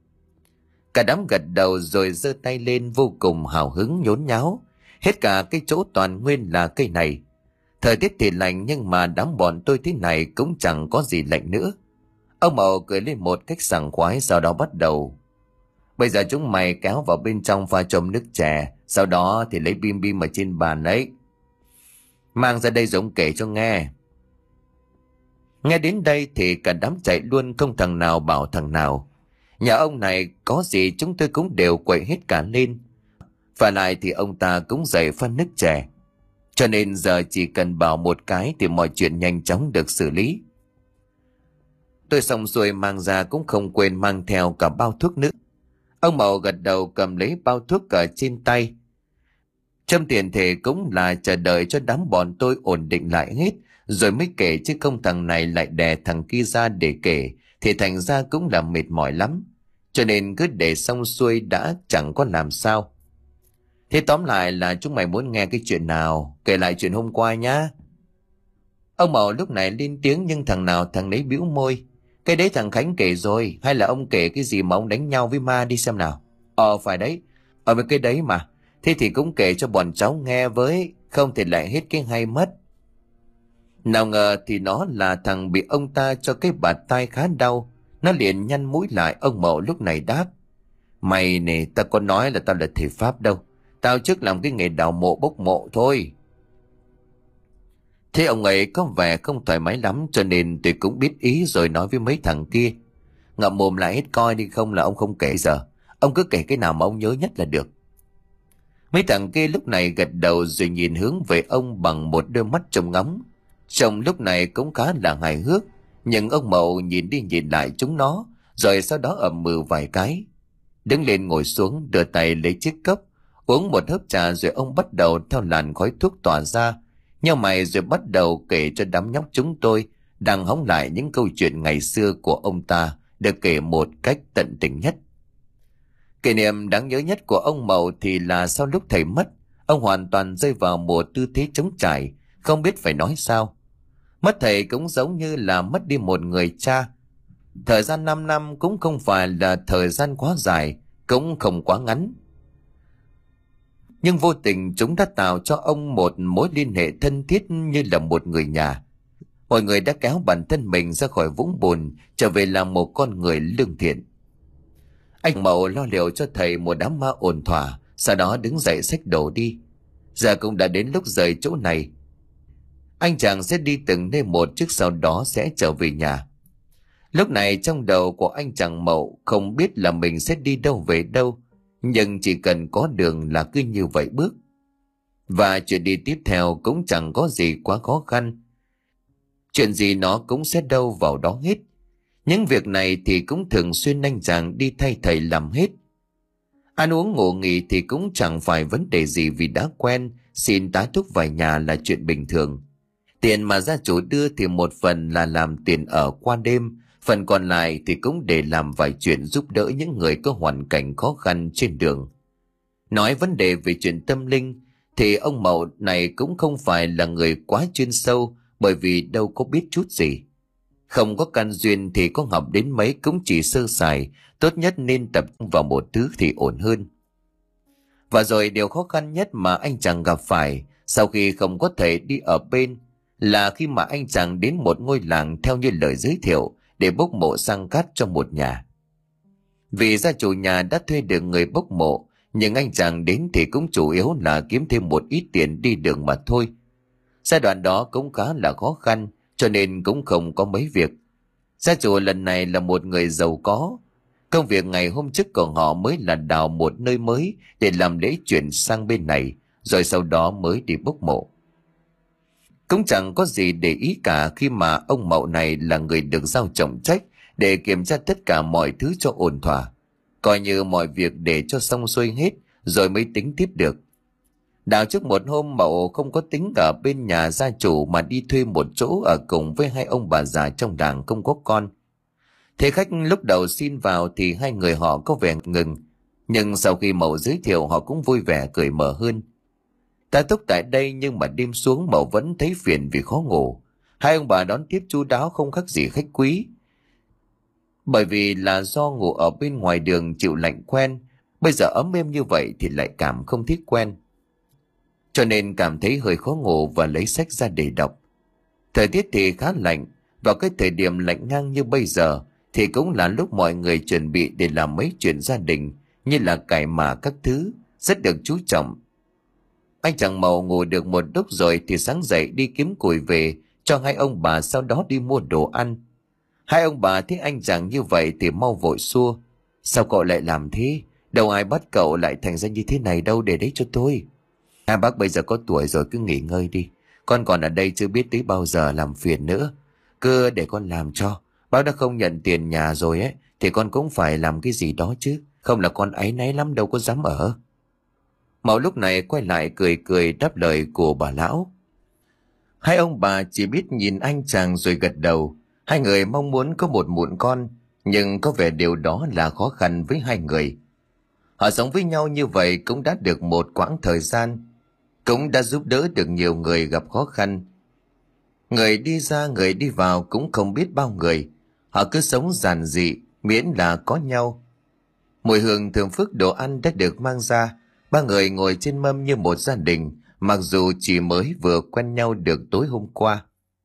Cả đám gật đầu rồi giơ tay lên vô cùng hào hứng nhốn nháo. Hết cả cái chỗ toàn nguyên là cây này. Thời tiết thì lạnh nhưng mà đám bọn tôi thế này cũng chẳng có gì lạnh nữa. Ông Mậu cười lên một cách sảng khoái, sau đó bắt đầu. Bây giờ chúng mày kéo vào bên trong pha trộn nước chè, sau đó thì lấy bim bim ở trên bàn ấy. Mang ra đây giống kể cho nghe. Nghe đến đây thì cả đám chạy luôn, không thằng nào bảo thằng nào. Nhà ông này có gì chúng tôi cũng đều quậy hết cả lên. Và lại thì ông ta cũng dạy pha nước chè. Cho nên giờ chỉ cần bảo một cái thì mọi chuyện nhanh chóng được xử lý. Tôi xong xuôi mang ra cũng không quên mang theo cả bao thuốc nữa. Ông Mậu gật đầu cầm lấy bao thuốc ở trên tay. Trong tiền thể cũng là chờ đợi cho đám bọn tôi ổn định lại hết, rồi mới kể, chứ không thằng này lại đè thằng kia ra để kể, thì thành ra cũng là mệt mỏi lắm. Cho nên cứ để xong xuôi đã chẳng có làm sao. Thế tóm lại là chúng mày muốn nghe cái chuyện nào, kể lại chuyện hôm qua nhá. Ông Mậu lúc này lên tiếng nhưng thằng nào thằng nấy bĩu môi. Cái đấy thằng Khánh kể rồi, hay là ông kể cái gì mà ông đánh nhau với ma đi xem nào? Ờ phải đấy, ở với cái đấy mà. Thế thì cũng kể cho bọn cháu nghe với, không thì lại hết cái hay mất. Nào ngờ thì nó là thằng bị ông ta cho cái bạt tai khá đau. Nó liền nhăn mũi lại. Ông Mậu lúc này đáp. Mày nè, tao có nói là tao là thầy Pháp đâu. Tao trước làm cái nghề đào mộ bốc mộ thôi. Thế ông ấy có vẻ không thoải mái lắm, cho nên tôi cũng biết ý rồi nói với mấy thằng kia. Ngậm mồm lại hết coi đi, không là ông không kể giờ. Ông cứ kể cái nào mà ông nhớ nhất là được. Mấy thằng kia lúc này gật đầu rồi nhìn hướng về ông bằng một đôi mắt trông ngóng. Trông lúc này cũng khá là hài hước, nhưng ông Mậu nhìn đi nhìn lại chúng nó, rồi sau đó ậm ừ vài cái. Đứng lên ngồi xuống, đưa tay lấy chiếc cốc, uống một hớp trà rồi ông bắt đầu theo làn khói thuốc tỏa ra, nheo mày rồi bắt đầu kể cho đám nhóc chúng tôi đang hóng lại những câu chuyện ngày xưa của ông ta, được kể một cách tận tình nhất. Kỷ niệm đáng nhớ nhất của ông Mậu thì là sau lúc thầy mất, ông hoàn toàn rơi vào một tư thế trống trải, không biết phải nói sao. Mất thầy cũng giống như là mất đi một người cha. Thời gian 5 năm cũng không phải là thời gian quá dài, cũng không quá ngắn. Nhưng vô tình chúng đã tạo cho ông một mối liên hệ thân thiết như là một người nhà. Mọi người đã kéo bản thân mình ra khỏi vũng bùn, trở về làm một con người lương thiện. Anh Mậu lo liệu cho thầy một đám ma ổn thỏa, sau đó đứng dậy xách đồ đi. Giờ cũng đã đến lúc rời chỗ này. Anh chàng sẽ đi từng nơi một, trước sau đó sẽ trở về nhà. Lúc này trong đầu của anh chàng Mậu không biết là mình sẽ đi đâu về đâu, nhưng chỉ cần có đường là cứ như vậy bước. Và chuyện đi tiếp theo cũng chẳng có gì quá khó khăn. Chuyện gì nó cũng sẽ đâu vào đó hết. Những việc này thì cũng thường xuyên anh chàng đi thay thầy làm hết. Ăn uống ngủ nghỉ thì cũng chẳng phải vấn đề gì, vì đã quen, xin tá túc vài nhà là chuyện bình thường. Tiền mà gia chủ đưa thì một phần là làm tiền ở qua đêm, phần còn lại thì cũng để làm vài chuyện giúp đỡ những người có hoàn cảnh khó khăn trên đường. Nói vấn đề về chuyện tâm linh thì ông Mậu này cũng không phải là người quá chuyên sâu, bởi vì đâu có biết chút gì. Không có căn duyên thì có học đến mấy cũng chỉ sơ sài, tốt nhất nên tập trung vào một thứ thì ổn hơn. Và rồi điều khó khăn nhất mà anh chàng gặp phải sau khi không có thể đi ở bên là khi mà anh chàng đến một ngôi làng theo như lời giới thiệu để bốc mộ sang cát cho một nhà. Vì gia chủ nhà đã thuê được người bốc mộ, nhưng anh chàng đến thì cũng chủ yếu là kiếm thêm một ít tiền đi đường mà thôi. Giai đoạn đó cũng khá là khó khăn, cho nên cũng không có mấy việc. Gia chủ lần này là một người giàu có. Công việc ngày hôm trước của họ mới là đào một nơi mới để làm lễ chuyển sang bên này, rồi sau đó mới đi bốc mộ. Cũng chẳng có gì để ý cả, khi mà ông Mậu này là người được giao trọng trách để kiểm tra tất cả mọi thứ cho ổn thỏa. coi như mọi việc để cho xong xuôi hết rồi mới tính tiếp được. Đào trước một hôm Mậu không có tính ở bên nhà gia chủ mà đi thuê một chỗ ở cùng với hai ông bà già trong làng không có con. Thế khách lúc đầu xin vào thì hai người họ có vẻ ngừng, nhưng sau khi Mậu giới thiệu họ cũng vui vẻ cười mở hơn. Ta túc tại đây nhưng mà đêm xuống Mậu vẫn thấy phiền vì khó ngủ. Hai ông bà đón tiếp chu đáo không khác gì khách quý. Bởi vì là do ngủ ở bên ngoài đường chịu lạnh quen, bây giờ ấm êm như vậy thì lại cảm không thích quen. Cho nên cảm thấy hơi khó ngủ và lấy sách ra để đọc. Thời tiết thì khá lạnh, vào cái thời điểm lạnh ngang như bây giờ thì cũng là lúc mọi người chuẩn bị để làm mấy chuyện gia đình như là cải mả các thứ, rất được chú trọng. Anh chàng Mậu ngủ được một lúc rồi thì sáng dậy đi kiếm củi về cho hai ông bà, sau đó đi mua đồ ăn. Hai ông bà thấy anh chàng như vậy thì mau vội xua. Sao cậu lại làm thế? Đâu ai bắt cậu lại thành ra như thế này đâu, để đấy cho tôi. Hai bác bây giờ có tuổi rồi, cứ nghỉ ngơi đi. Con còn ở đây chưa biết tới bao giờ làm phiền nữa. Cứ để con làm cho. Bác đã không nhận tiền nhà rồi ấy, thì con cũng phải làm cái gì đó chứ. Không là con áy náy lắm đâu có dám ở. Mậu lúc này quay lại cười cười đáp lời của bà lão. Hai ông bà chỉ biết nhìn anh chàng rồi gật đầu. Hai người mong muốn có một mụn con, nhưng có vẻ điều đó là khó khăn với hai người. Họ sống với nhau như vậy cũng đã được một quãng thời gian, cũng đã giúp đỡ được nhiều người gặp khó khăn. Người đi ra người đi vào cũng không biết bao người. Họ cứ sống giản dị miễn là có nhau. Mùi hương thơm phức đồ ăn đã được mang ra. Ba người ngồi trên mâm như một gia đình, mặc dù chỉ mới vừa quen nhau được tối hôm qua.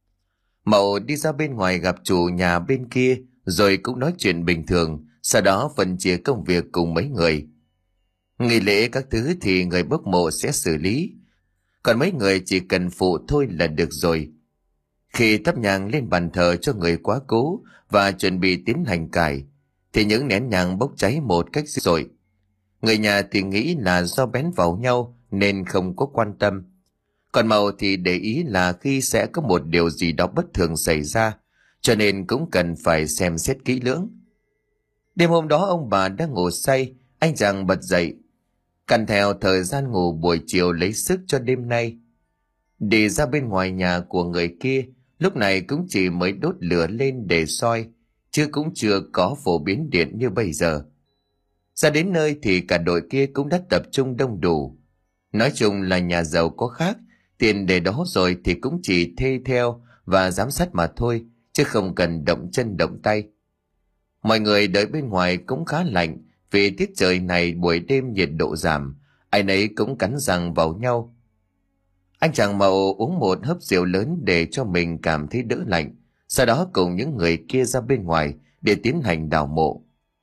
Mậu đi ra bên ngoài gặp chủ nhà bên kia rồi cũng nói chuyện bình thường, sau đó phân chia công việc cùng mấy người. Nghi lễ các thứ thì người bốc mộ sẽ xử lý, còn mấy người chỉ cần phụ thôi là được rồi. Khi thắp nhang lên bàn thờ cho người quá cố và chuẩn bị tiến hành cải, thì những nén nhang bốc cháy một cách dữ dội. Người nhà thì nghĩ là do bén vào nhau nên không có quan tâm. Còn Mậu thì để ý là khi sẽ có một điều gì đó bất thường xảy ra, cho nên cũng cần phải xem xét kỹ lưỡng. Đêm hôm đó ông bà đang ngủ say, anh chàng bật dậy, căn theo thời gian ngủ buổi chiều lấy sức cho đêm nay. Đi ra bên ngoài nhà của người kia, lúc này cũng chỉ mới đốt lửa lên để soi, chứ cũng chưa có phổ biến điện như bây giờ. Ra đến nơi thì cả đội kia cũng đã tập trung đông đủ. Nói chung là nhà giàu có khác, tiền để đó rồi thì cũng chỉ thê theo và giám sát mà thôi, chứ không cần động chân động tay. Mọi người đợi bên ngoài cũng khá lạnh, vì tiết trời này buổi đêm nhiệt độ giảm, ai nấy cũng cắn răng vào nhau. Anh chàng Mậu uống một hớp rượu lớn để cho mình cảm thấy đỡ lạnh, sau đó cùng những người kia ra bên ngoài để tiến hành đào mộ.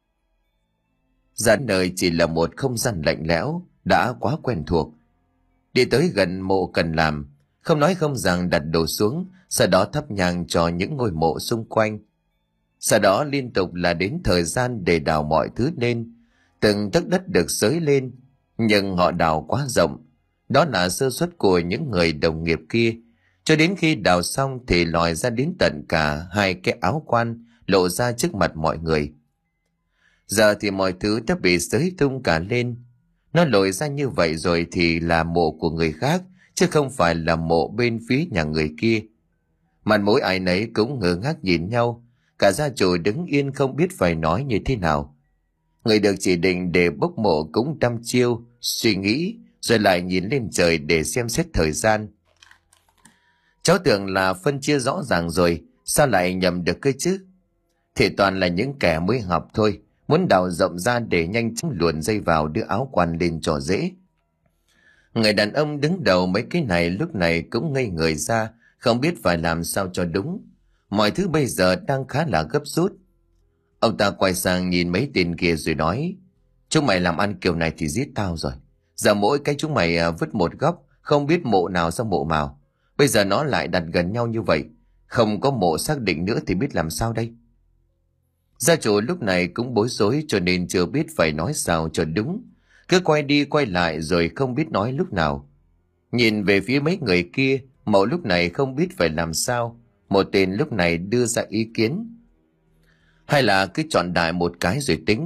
Ra nơi chỉ là một không gian lạnh lẽo, đã quá quen thuộc. Đi tới gần mộ cần làm, không nói không rằng đặt đồ xuống, sau đó thắp nhang cho những ngôi mộ xung quanh. Sau đó liên tục là đến thời gian để đào mọi thứ lên. Từng tấc đất được xới lên, nhưng họ đào quá rộng. Đó là sơ suất của những người đồng nghiệp kia. Cho đến khi đào xong thì lòi ra đến tận cả hai cái áo quan lộ ra trước mặt mọi người. Giờ thì mọi thứ đã bị xới tung cả lên. Nó lội ra như vậy rồi thì là mộ của người khác, chứ không phải là mộ bên phía nhà người kia. Mặt mũi ai nấy cũng ngơ ngác nhìn nhau, cả gia chủ đứng yên không biết phải nói như thế nào. Người được chỉ định để bốc mộ cũng đăm chiêu, suy nghĩ, rồi lại nhìn lên trời để xem xét thời gian. Cháu tưởng là phân chia rõ ràng rồi, sao lại nhầm được cơ chứ? Thì toàn là những kẻ mới học thôi, muốn đào rộng ra để nhanh chóng luồn dây vào đưa áo quan lên cho dễ. Người đàn ông đứng đầu mấy cái này lúc này cũng ngây người ra, không biết phải làm sao cho đúng. Mọi thứ bây giờ đang khá là gấp rút. Ông ta quay sang nhìn mấy tên kia rồi nói, chúng mày làm ăn kiểu này thì giết tao rồi. Giờ mỗi cái chúng mày vứt một góc, không biết mộ nào sang mộ nào. Bây giờ nó lại đặt gần nhau như vậy, không có mộ xác định nữa thì biết làm sao đây? Gia chủ lúc này cũng bối rối cho nên chưa biết phải nói sao cho đúng. Cứ quay đi quay lại rồi không biết nói lúc nào. Nhìn về phía mấy người kia, Mậu lúc này không biết phải làm sao. Một tên lúc này đưa ra ý kiến. Hay là cứ chọn đại một cái rồi tính,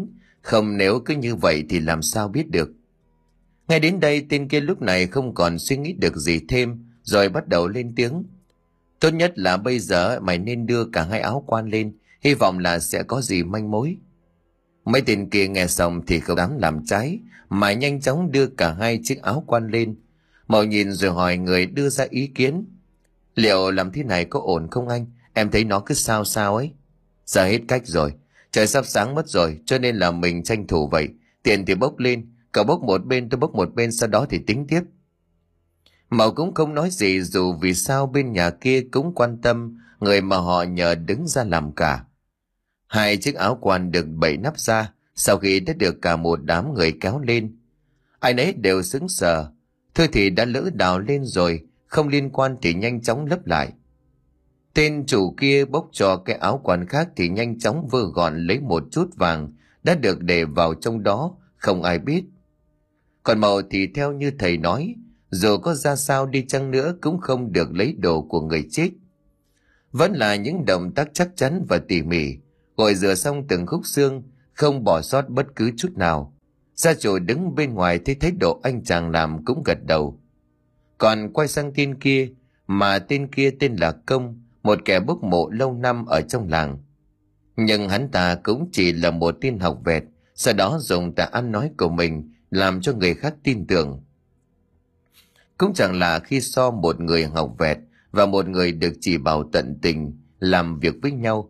Không, nếu cứ như vậy thì làm sao biết được. Ngay đến đây tên kia lúc này không còn suy nghĩ được gì thêm, rồi bắt đầu lên tiếng. Tốt nhất là bây giờ mày nên đưa cả hai áo quan lên, hy vọng là sẽ có gì manh mối. Mấy tên kia nghe xong thì không dám làm trái, mà nhanh chóng đưa cả hai chiếc áo quan lên. Mậu nhìn rồi hỏi người đưa ra ý kiến. Liệu làm thế này có ổn không anh? Em thấy nó cứ sao sao ấy. Giờ hết cách rồi, trời sắp sáng mất rồi, cho nên là mình tranh thủ vậy. Tiền thì bốc lên, cậu bốc một bên tôi bốc một bên, sau đó thì tính tiếp. Mậu cũng không nói gì, dù vì sao bên nhà kia cũng quan tâm người mà họ nhờ đứng ra làm cả. Hai chiếc áo quan được bẩy nắp ra, sau khi đã được cả một đám người kéo lên. Ai nấy đều sững sờ, thôi thì đã lỡ đào lên rồi, không liên quan thì nhanh chóng lấp lại. Tên chủ kia bốc cho cái áo quan khác thì nhanh chóng vơ gọn lấy một chút vàng đã được để vào trong đó, không ai biết. Còn Mậu thì theo như thầy nói, dù có ra sao đi chăng nữa cũng không được lấy đồ của người chết. Vẫn là những động tác chắc chắn và tỉ mỉ, gội rửa xong từng khúc xương, không bỏ sót bất cứ chút nào. Gia chủ đứng bên ngoài thấy thái độ anh chàng làm cũng gật đầu. Còn quay sang tên kia, mà tên kia tên là Công, một kẻ bốc mộ lâu năm ở trong làng. Nhưng hắn ta cũng chỉ là một tên học vẹt, sau đó dùng tài ăn nói của mình làm cho người khác tin tưởng. Cũng chẳng là khi so một người học vẹt và một người được chỉ bảo tận tình làm việc với nhau.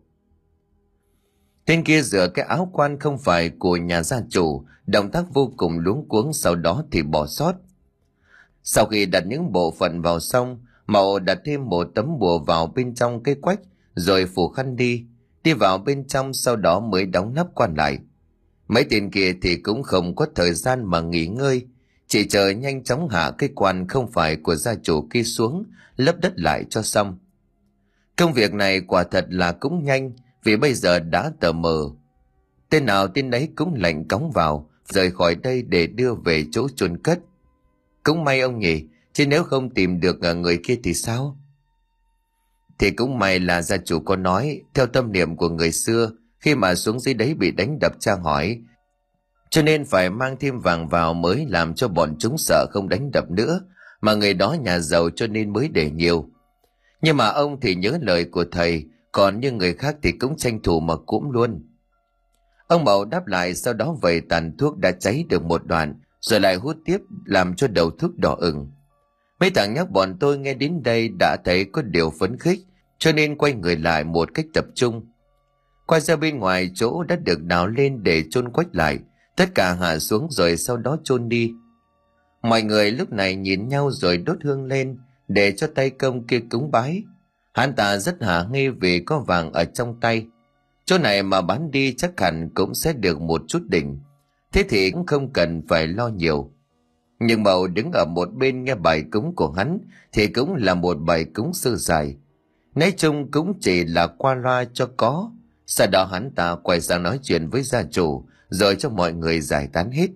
Tên kia rửa cái áo quan không phải của nhà gia chủ, động tác vô cùng luống cuống, sau đó thì bỏ sót. Sau khi đặt những bộ phận vào xong, Mậu đặt thêm một tấm bùa vào bên trong cái quách, rồi phủ khăn đi, đi vào bên trong, sau đó mới đóng nắp quan lại. Mấy tên kia thì cũng không có thời gian mà nghỉ ngơi, chỉ chờ nhanh chóng hạ cái quan không phải của gia chủ kia xuống, lấp đất lại cho xong. Công việc này quả thật là cũng nhanh, vì bây giờ đã tờ mờ. Tên nào tên ấy cũng lạnh cóng vào, rời khỏi đây để đưa về chỗ chôn cất. Cũng may ông nhỉ, chứ nếu không tìm được người kia thì sao? Thì cũng may là gia chủ có nói, theo tâm niệm của người xưa, khi mà xuống dưới đấy bị đánh đập tra hỏi, cho nên phải mang thêm vàng vào mới làm cho bọn chúng sợ không đánh đập nữa, mà người đó nhà giàu cho nên mới để nhiều. Nhưng mà ông thì nhớ lời của thầy, còn như người khác thì cũng tranh thủ mà cũm luôn. Ông Mậu đáp lại, sau đó vẩy tàn thuốc đã cháy được một đoạn, rồi lại hút tiếp làm cho đầu thuốc đỏ ửng. Mấy thằng nhóc bọn tôi nghe đến đây đã thấy có điều phấn khích, cho nên quay người lại một cách tập trung. Quay ra bên ngoài chỗ đã được đào lên để chôn quách lại, tất cả hạ xuống rồi sau đó chôn đi. Mọi người lúc này nhìn nhau rồi đốt hương lên để cho tay Công kia cúng bái. Hắn ta rất hả nghi vì có vàng ở trong tay. Chỗ này mà bán đi chắc hẳn cũng sẽ được một chút đỉnh, thế thì cũng không cần phải lo nhiều. Nhưng Mậu đứng ở một bên nghe bài cúng của hắn thì cũng là một bài cúng sơ sài. Nói chung cũng chỉ là qua loa cho có. Sau đó hắn ta quay sang nói chuyện với gia chủ, rồi cho mọi người giải tán hết.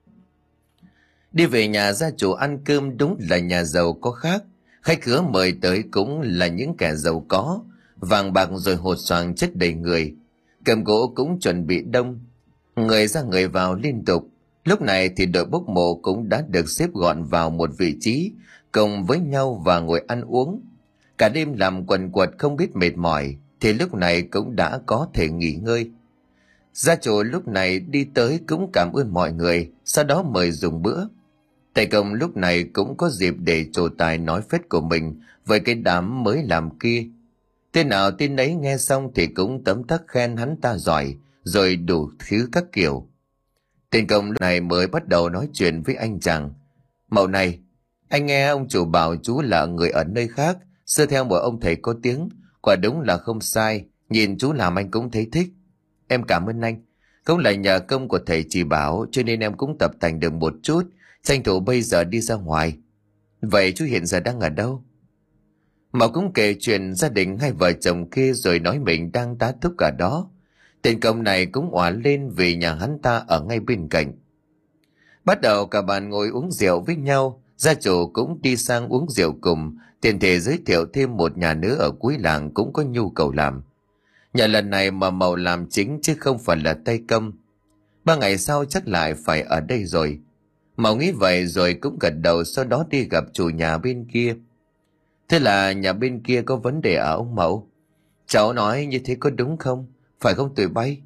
Đi về nhà gia chủ ăn cơm đúng là nhà giàu có khác. Khách khứa mời tới cũng là những kẻ giàu có, vàng bạc rồi hột xoàng chất đầy người. Cầm gỗ cũng chuẩn bị đông, người ra người vào liên tục. Lúc này thì đội bốc mộ cũng đã được xếp gọn vào một vị trí, cùng với nhau và ngồi ăn uống. Cả đêm làm quần quật không biết mệt mỏi, thì lúc này cũng đã có thể nghỉ ngơi. Gia chủ lúc này đi tới cũng cảm ơn mọi người, sau đó mời dùng bữa. Thầy Công lúc này cũng có dịp để trổ tài nói phét của mình với cái đám mới làm kia. Tên nào tên ấy nghe xong thì cũng tấm tắc khen hắn ta giỏi, rồi đủ thứ các kiểu. Tên Công lúc này mới bắt đầu nói chuyện với anh chàng. Mậu này, anh nghe ông chủ bảo chú là người ở nơi khác, xưa theo một ông thầy có tiếng, quả đúng là không sai, nhìn chú làm anh cũng thấy thích. Em cảm ơn anh, cũng là nhờ công của thầy chỉ bảo cho nên em cũng tập tành được một chút, tranh thủ bây giờ đi ra ngoài. Vậy chú hiện giờ đang ở đâu? Mậu cũng kể chuyện gia đình hai vợ chồng kia rồi nói mình đang tá túc cả đó. Tên Công này cũng òa lên vì nhà hắn ta ở ngay bên cạnh. Bắt đầu cả bàn ngồi uống rượu với nhau, gia chủ cũng đi sang uống rượu cùng, tiền thể giới thiệu thêm một nhà nữa ở cuối làng cũng có nhu cầu làm. Nhà lần này mà Mậu làm chính chứ không phải là tay công. Ba ngày sau chắc lại phải ở đây rồi. Mậu nghĩ vậy rồi cũng gật đầu, sau đó đi gặp chủ nhà bên kia. Thế là nhà bên kia có vấn đề à ông Mậu? Cháu nói như thế có đúng không? Phải không tụi bay?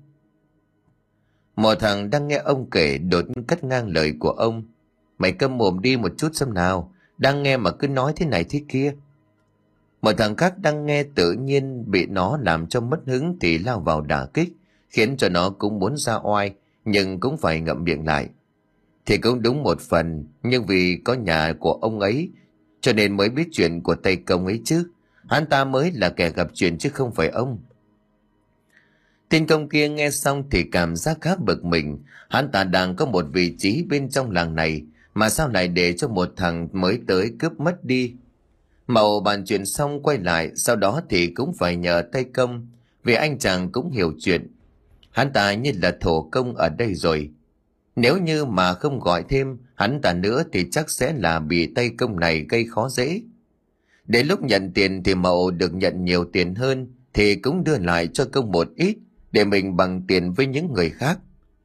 Một thằng đang nghe ông kể đột nhiên cắt ngang lời của ông. Mày câm mồm đi một chút xem nào, đang nghe mà cứ nói thế này thế kia. Một thằng khác đang nghe tự nhiên bị nó làm cho mất hứng thì lao vào đả kích, khiến cho nó cũng muốn ra oai, nhưng cũng phải ngậm miệng lại. Thì cũng đúng một phần, nhưng vì có nhà của ông ấy, cho nên mới biết chuyện của Tây Công ấy chứ. Hắn ta mới là kẻ gặp chuyện chứ không phải ông. Tên công kia nghe xong thì cảm giác khá bực mình. Hắn ta đang có một vị trí bên trong làng này, mà sao lại để cho một thằng mới tới cướp mất đi. Mậu bàn chuyện xong quay lại, sau đó thì cũng phải nhờ Tây Công, vì anh chàng cũng hiểu chuyện. Hắn ta như là thổ công ở đây rồi. Nếu như mà không gọi thêm hắn ta nữa thì chắc sẽ là bị Tây Công này gây khó dễ. Đến lúc nhận tiền thì Mậu được nhận nhiều tiền hơn, thì cũng đưa lại cho Công một ít để mình bằng tiền với những người khác.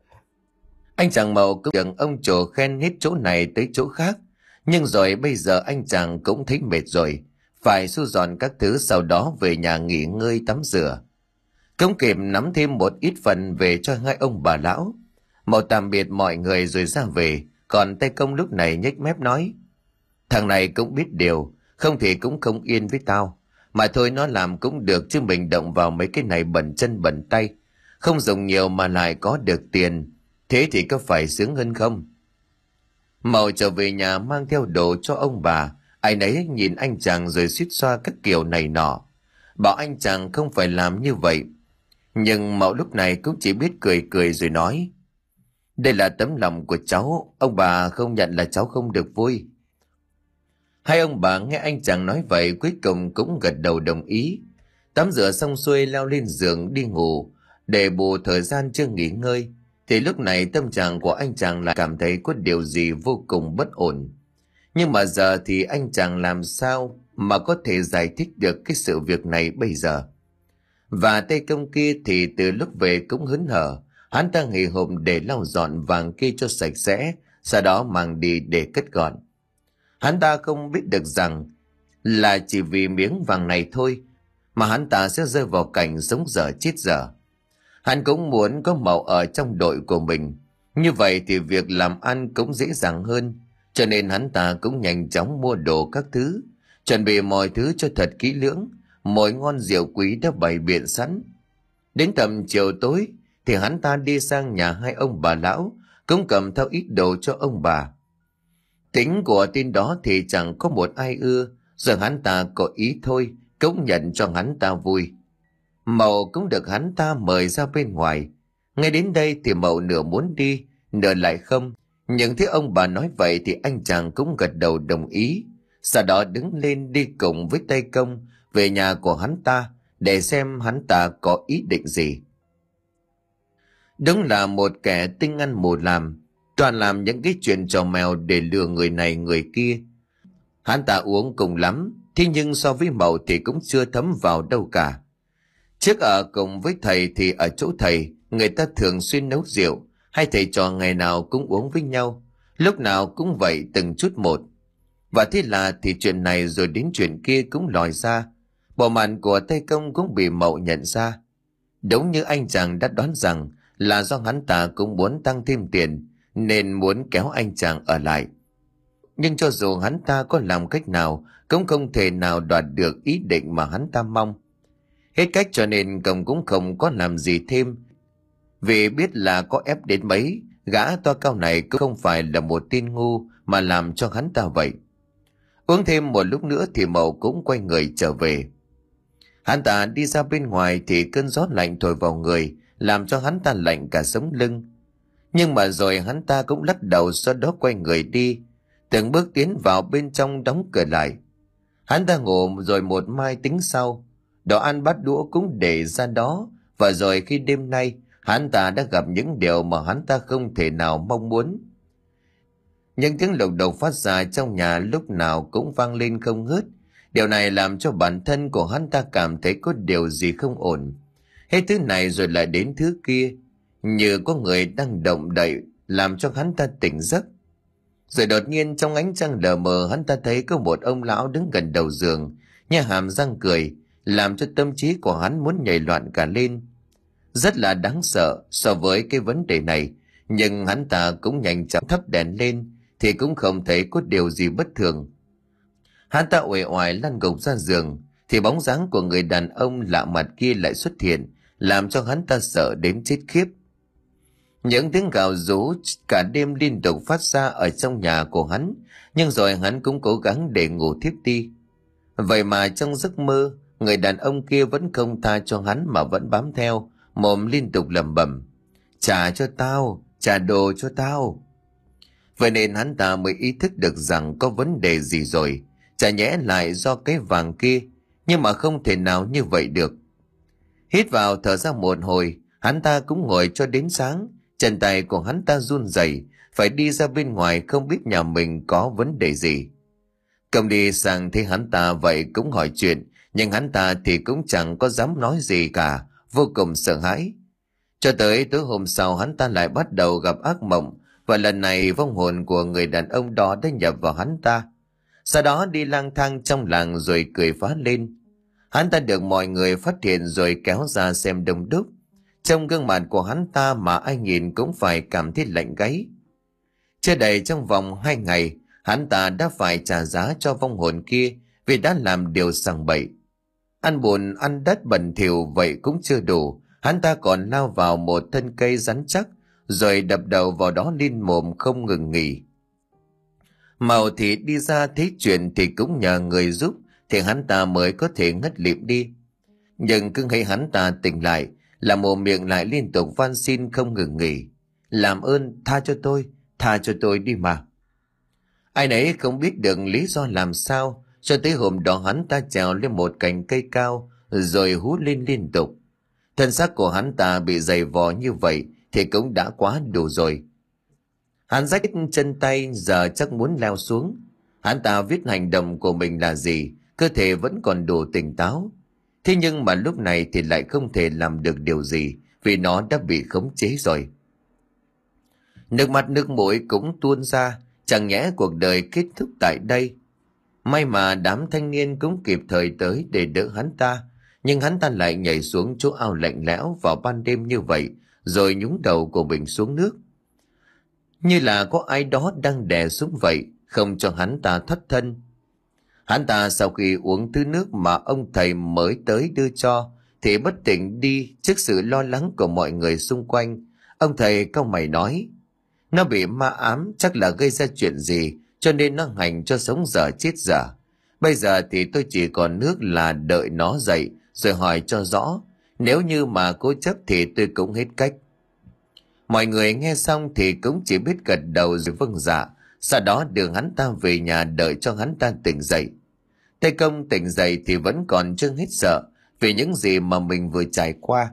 Anh chàng Mậu cũng được ông chủ khen hết chỗ này tới chỗ khác, nhưng rồi bây giờ anh chàng cũng thấy mệt rồi, phải thu dọn các thứ, sau đó về nhà nghỉ ngơi tắm rửa. Cũng kịp nắm thêm một ít phần về cho hai ông bà lão. Mậu tạm biệt mọi người rồi ra về, còn Tây Công lúc này nhếch mép nói: Thằng này cũng biết điều, không thì cũng không yên với tao. Mà thôi, nó làm cũng được chứ mình động vào mấy cái này bẩn chân bẩn tay, không dùng nhiều mà lại có được tiền, thế thì có phải sướng hơn không? Mậu trở về nhà mang theo đồ cho ông bà. Ai nấy nhìn anh chàng rồi suýt xoa các kiểu này nọ, bảo anh chàng không phải làm như vậy. Nhưng Mậu lúc này cũng chỉ biết cười cười rồi nói: Đây là tấm lòng của cháu, ông bà không nhận là cháu không được vui. Hai ông bà nghe anh chàng nói vậy cuối cùng cũng gật đầu đồng ý. Tắm rửa xong xuôi leo lên giường đi ngủ, để bù thời gian chưa nghỉ ngơi. Thì lúc này tâm trạng của anh chàng lại cảm thấy có điều gì vô cùng bất ổn. Nhưng mà giờ thì anh chàng làm sao mà có thể giải thích được cái sự việc này bây giờ. Và Tây Công kia thì từ lúc về cũng hớn hở. Hắn ta hì hục để lau dọn vàng kia cho sạch sẽ, sau đó mang đi để cất gọn. Hắn ta không biết được rằng là chỉ vì miếng vàng này thôi mà hắn ta sẽ rơi vào cảnh sống dở chết dở. Hắn cũng muốn có Mậu ở trong đội của mình, như vậy thì việc làm ăn cũng dễ dàng hơn. Cho nên hắn ta cũng nhanh chóng mua đồ các thứ, chuẩn bị mọi thứ cho thật kỹ lưỡng. Mỗi ngon rượu quý đã bày biện sẵn. Đến tầm chiều tối thì hắn ta đi sang nhà hai ông bà lão, cũng cầm theo ít đồ cho ông bà. Tính của tên đó thì chẳng có một ai ưa, giờ hắn ta có ý thôi, cũng nhận cho hắn ta vui. Mậu cũng được hắn ta mời ra bên ngoài. Ngay đến đây thì Mậu nửa muốn đi, nửa lại không. Nhưng thấy ông bà nói vậy thì anh chàng cũng gật đầu đồng ý. Sau đó đứng lên đi cùng với Tây Công về nhà của hắn ta để xem hắn ta có ý định gì. Đúng là một kẻ tinh ăn mù làm, toàn làm những cái chuyện trò mèo để lừa người này người kia. Hắn ta uống cùng lắm, thế nhưng so với Mậu thì cũng chưa thấm vào đâu cả. Trước ở cùng với thầy thì ở chỗ thầy, người ta thường xuyên nấu rượu, hai thầy trò ngày nào cũng uống với nhau, lúc nào cũng vậy từng chút một. Và thế là thì chuyện này rồi đến chuyện kia cũng lòi ra. Bộ mặt của Tây Công cũng bị Mậu nhận ra. Đúng như anh chàng đã đoán rằng là do hắn ta cũng muốn tăng thêm tiền, nên muốn kéo anh chàng ở lại. Nhưng cho dù hắn ta có làm cách nào, cũng không thể nào đoạt được ý định mà hắn ta mong. Hết cách cho nên Công cũng không có làm gì thêm. Vì biết là có ép đến mấy, gã to cao này cũng không phải là một tên ngu mà làm cho hắn ta vậy. Uống thêm một lúc nữa thì Mậu cũng quay người trở về. Hắn ta đi ra bên ngoài thì cơn gió lạnh thổi vào người, làm cho hắn ta lạnh cả sống lưng. Nhưng mà rồi hắn ta cũng lắc đầu, sau đó quay người đi, từng bước tiến vào bên trong đóng cửa lại. Hắn ta ngủ rồi một mai tính sau. Đồ ăn bát đũa cũng để ra đó. Và rồi khi đêm nay hắn ta đã gặp những điều mà hắn ta không thể nào mong muốn. Những tiếng lục đục phát ra trong nhà lúc nào cũng vang lên không ngớt. Điều này làm cho bản thân của hắn ta cảm thấy có điều gì không ổn. Hết thứ này rồi lại đến thứ kia. như có người đang động đậy làm cho hắn ta tỉnh giấc. Rồi đột nhiên trong ánh trăng lờ mờ hắn ta thấy có một ông lão đứng gần đầu giường, nhe hàm răng cười, làm cho tâm trí của hắn muốn nhảy loạn cả lên. Rất là đáng sợ so với cái vấn đề này, nhưng hắn ta cũng nhanh chóng thắp đèn lên thì cũng không thấy có điều gì bất thường. Hắn ta uể oải lăn gục ra giường thì bóng dáng của người đàn ông lạ mặt kia lại xuất hiện, làm cho hắn ta sợ đến chết khiếp. Những tiếng gào rú cả đêm liên tục phát ra ở trong nhà của hắn, nhưng rồi hắn cũng cố gắng để ngủ thiếp đi. Vậy mà trong giấc mơ, người đàn ông kia vẫn không tha cho hắn mà vẫn bám theo, mồm liên tục lẩm bẩm: "Trả cho tao, trả đồ cho tao." Vậy nên hắn ta mới ý thức được rằng có vấn đề gì rồi, chả nhẽ lại do cái vàng kia, nhưng mà không thể nào như vậy được. Hít vào thở ra một hồi, hắn ta cũng ngồi cho đến sáng. Chân tay của hắn ta run rẩy, phải đi ra bên ngoài không biết nhà mình có vấn đề gì. Công đi sang thấy hắn ta vậy cũng hỏi chuyện, nhưng hắn ta thì cũng chẳng có dám nói gì cả, vô cùng sợ hãi. Cho tới tối hôm sau hắn ta lại bắt đầu gặp ác mộng, và lần này vong hồn của người đàn ông đó đã nhập vào hắn ta. Sau đó đi lang thang trong làng rồi cười phá lên. Hắn ta được mọi người phát hiện rồi kéo ra xem đông đúc. Trong gương mặt của hắn ta mà ai nhìn cũng phải cảm thấy lạnh gáy. Chưa đầy trong vòng hai ngày, hắn ta đã phải trả giá cho vong hồn kia vì đã làm điều sằng bậy. Ăn bùn ăn đất bẩn thỉu vậy cũng chưa đủ, hắn ta còn lao vào một thân cây rắn chắc rồi đập đầu vào đó liên mồm không ngừng nghỉ. Màu thì đi ra thấy chuyện thì cũng nhờ người giúp thì hắn ta mới có thể ngất lịm đi. Nhưng cứ thấy hắn ta tỉnh lại là mồm miệng lại liên tục van xin không ngừng nghỉ: "Làm ơn tha cho tôi, tha cho tôi đi mà." Ai nấy không biết được lý do làm sao, cho tới hôm đó hắn ta trèo lên một cành cây cao rồi hú lên liên tục. Thân xác của hắn ta bị dày vò như vậy thì cũng đã quá đủ rồi. Hắn rách chân tay giờ chắc muốn leo xuống. Hắn ta biết hành động của mình là gì, cơ thể vẫn còn đủ tỉnh táo. Thế nhưng mà lúc này thì lại không thể làm được điều gì vì nó đã bị khống chế rồi. Nước mắt nước mũi cũng tuôn ra, chẳng nhẽ cuộc đời kết thúc tại đây. May mà đám thanh niên cũng kịp thời tới để đỡ hắn ta, nhưng hắn ta lại nhảy xuống chỗ ao lạnh lẽo vào ban đêm như vậy, rồi nhúng đầu của mình xuống nước. Như là có ai đó đang đè xuống vậy, không cho hắn ta thoát thân. Hắn ta sau khi uống thứ nước mà ông thầy mới tới đưa cho thì bất tỉnh đi trước sự lo lắng của mọi người xung quanh. Ông thầy cau mày nói: "Nó bị ma ám, chắc là gây ra chuyện gì cho nên nó hành cho sống dở chết dở. Bây giờ thì tôi chỉ còn nước là đợi nó dậy rồi hỏi cho rõ. Nếu như mà cố chấp thì tôi cũng hết cách." Mọi người nghe xong thì cũng chỉ biết gật đầu rồi vâng dạ. Sau đó đưa hắn ta về nhà đợi cho hắn ta tỉnh dậy. Tây Công tỉnh dậy thì vẫn còn chưa hết sợ vì những gì mà mình vừa trải qua.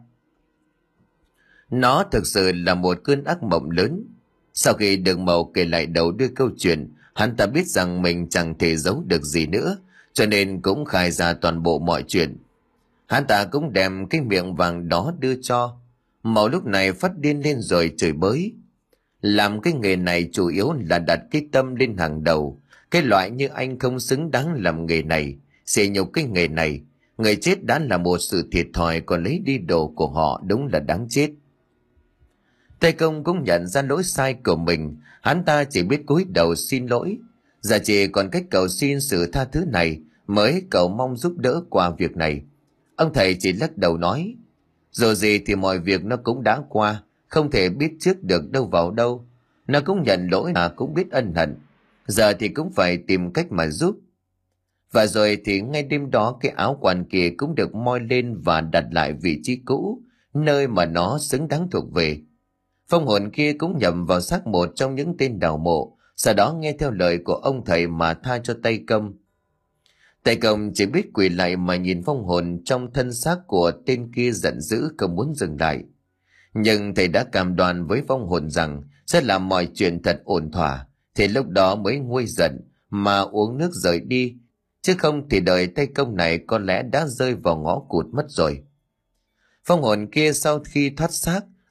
Nó thực sự là một cơn ác mộng lớn. Sau khi Đường Mậu kể lại đầu đuôi câu chuyện, hắn ta biết rằng mình chẳng thể giấu được gì nữa, cho nên cũng khai ra toàn bộ mọi chuyện. Hắn ta cũng đem cái miệng vàng đó đưa cho. Mậu lúc này phát điên lên rồi chửi bới. Làm cái nghề này chủ yếu là đặt cái tâm lên hàng đầu. Cái loại như anh không xứng đáng làm nghề này, sỉ nhục cái nghề này. Người chết đã là một sự thiệt thòi, còn lấy đi đồ của họ đúng là đáng chết. Tây Công cũng nhận ra lỗi sai của mình, hắn ta chỉ biết cúi đầu xin lỗi. Giờ chỉ còn cách cầu xin sự tha thứ này mới cầu mong giúp đỡ qua việc này. Ông thầy chỉ lắc đầu nói: "Dù gì thì mọi việc nó cũng đã qua, không thể biết trước được đâu vào đâu. Nó cũng nhận lỗi mà cũng biết ân hận. Giờ thì cũng phải tìm cách mà giúp." Và rồi thì ngay đêm đó cái áo quan kia cũng được moi lên và đặt lại vị trí cũ, nơi mà nó xứng đáng thuộc về. Phong hồn kia cũng nhầm vào xác một trong những tên đào mộ, sau đó nghe theo lời của ông thầy mà tha cho Tây Công. Tây Công chỉ biết quỳ lại mà nhìn phong hồn trong thân xác của tên kia giận dữ không muốn dừng lại. Nhưng thầy đã cam đoan với phong hồn rằng sẽ làm mọi chuyện thật ổn thỏa, thì lúc đó mới nguôi giận mà uống nước rời đi, chứ không thì đời Tây Công này có lẽ đã rơi vào ngõ cụt mất rồi. Phong hồn kia sau khi thoát xác,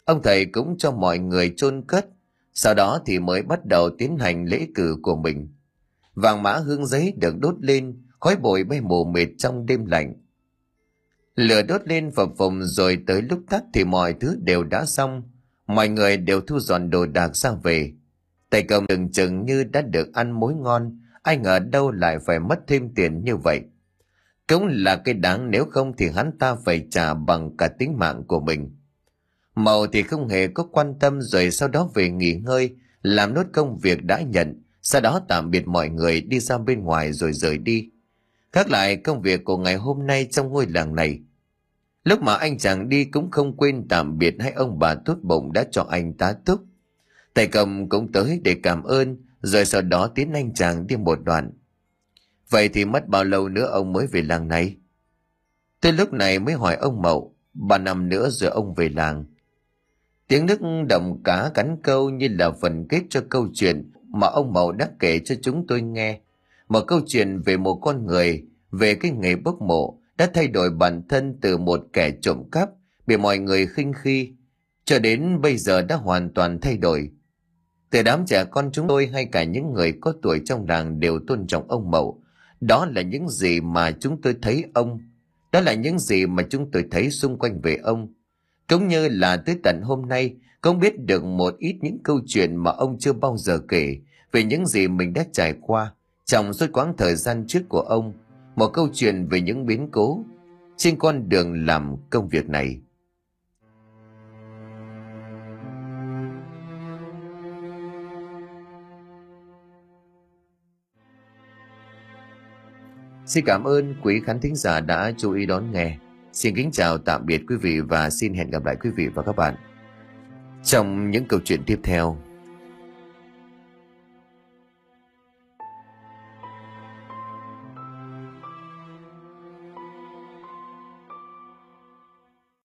Ông thầy cũng cho mọi người chôn cất, sau đó thì mới bắt đầu tiến hành lễ cử của mình. Vàng mã hương giấy được đốt lên, khói bụi bay mù mịt trong đêm lạnh. Lửa đốt lên phập phồng rồi tới lúc tắt thì mọi thứ đều đã xong. Mọi người đều thu dọn đồ đạc ra về. Thầy Công đừng chừng như đã được ăn mối ngon, ai ngờ đâu lại phải mất thêm tiền như vậy. Cũng là cái đáng, nếu không thì hắn ta phải trả bằng cả tính mạng của mình. Mậu thì không hề có quan tâm, rồi sau đó về nghỉ ngơi, làm nốt công việc đã nhận, sau đó tạm biệt mọi người đi ra bên ngoài rồi rời đi. Khác lại công việc của ngày hôm nay trong ngôi làng này. Lúc mà anh chàng đi cũng không quên tạm biệt hai ông bà tốt bụng đã cho anh tá túc. Thầy Cầm cũng tới để cảm ơn, rồi sau đó tiến anh chàng đi một đoạn. Vậy thì mất bao lâu nữa ông mới về làng này? Tôi lúc này mới hỏi ông Mậu. Ba năm nữa rồi ông về làng. Tiếng nước động cá cắn câu như là phần kết cho câu chuyện mà ông Mậu đã kể cho chúng tôi nghe. Một câu chuyện về một con người, về cái nghề bốc mộ đã thay đổi bản thân từ một kẻ trộm cắp bị mọi người khinh khi, cho đến bây giờ đã hoàn toàn thay đổi. Từ đám trẻ con chúng tôi hay cả những người có tuổi trong làng đều tôn trọng ông Mậu. Đó là những gì mà chúng tôi thấy ông. Đó là những gì mà chúng tôi thấy xung quanh về ông. Cũng như là tới tận hôm nay, cũng biết được một ít những câu chuyện mà ông chưa bao giờ kể về những gì mình đã trải qua trong suốt quãng thời gian trước của ông. Một câu chuyện về những biến cố trên con đường làm công việc này. Xin cảm ơn quý khán thính giả đã chú ý đón nghe. Xin kính chào tạm biệt quý vị và xin hẹn gặp lại quý vị và các bạn trong những câu chuyện tiếp theo.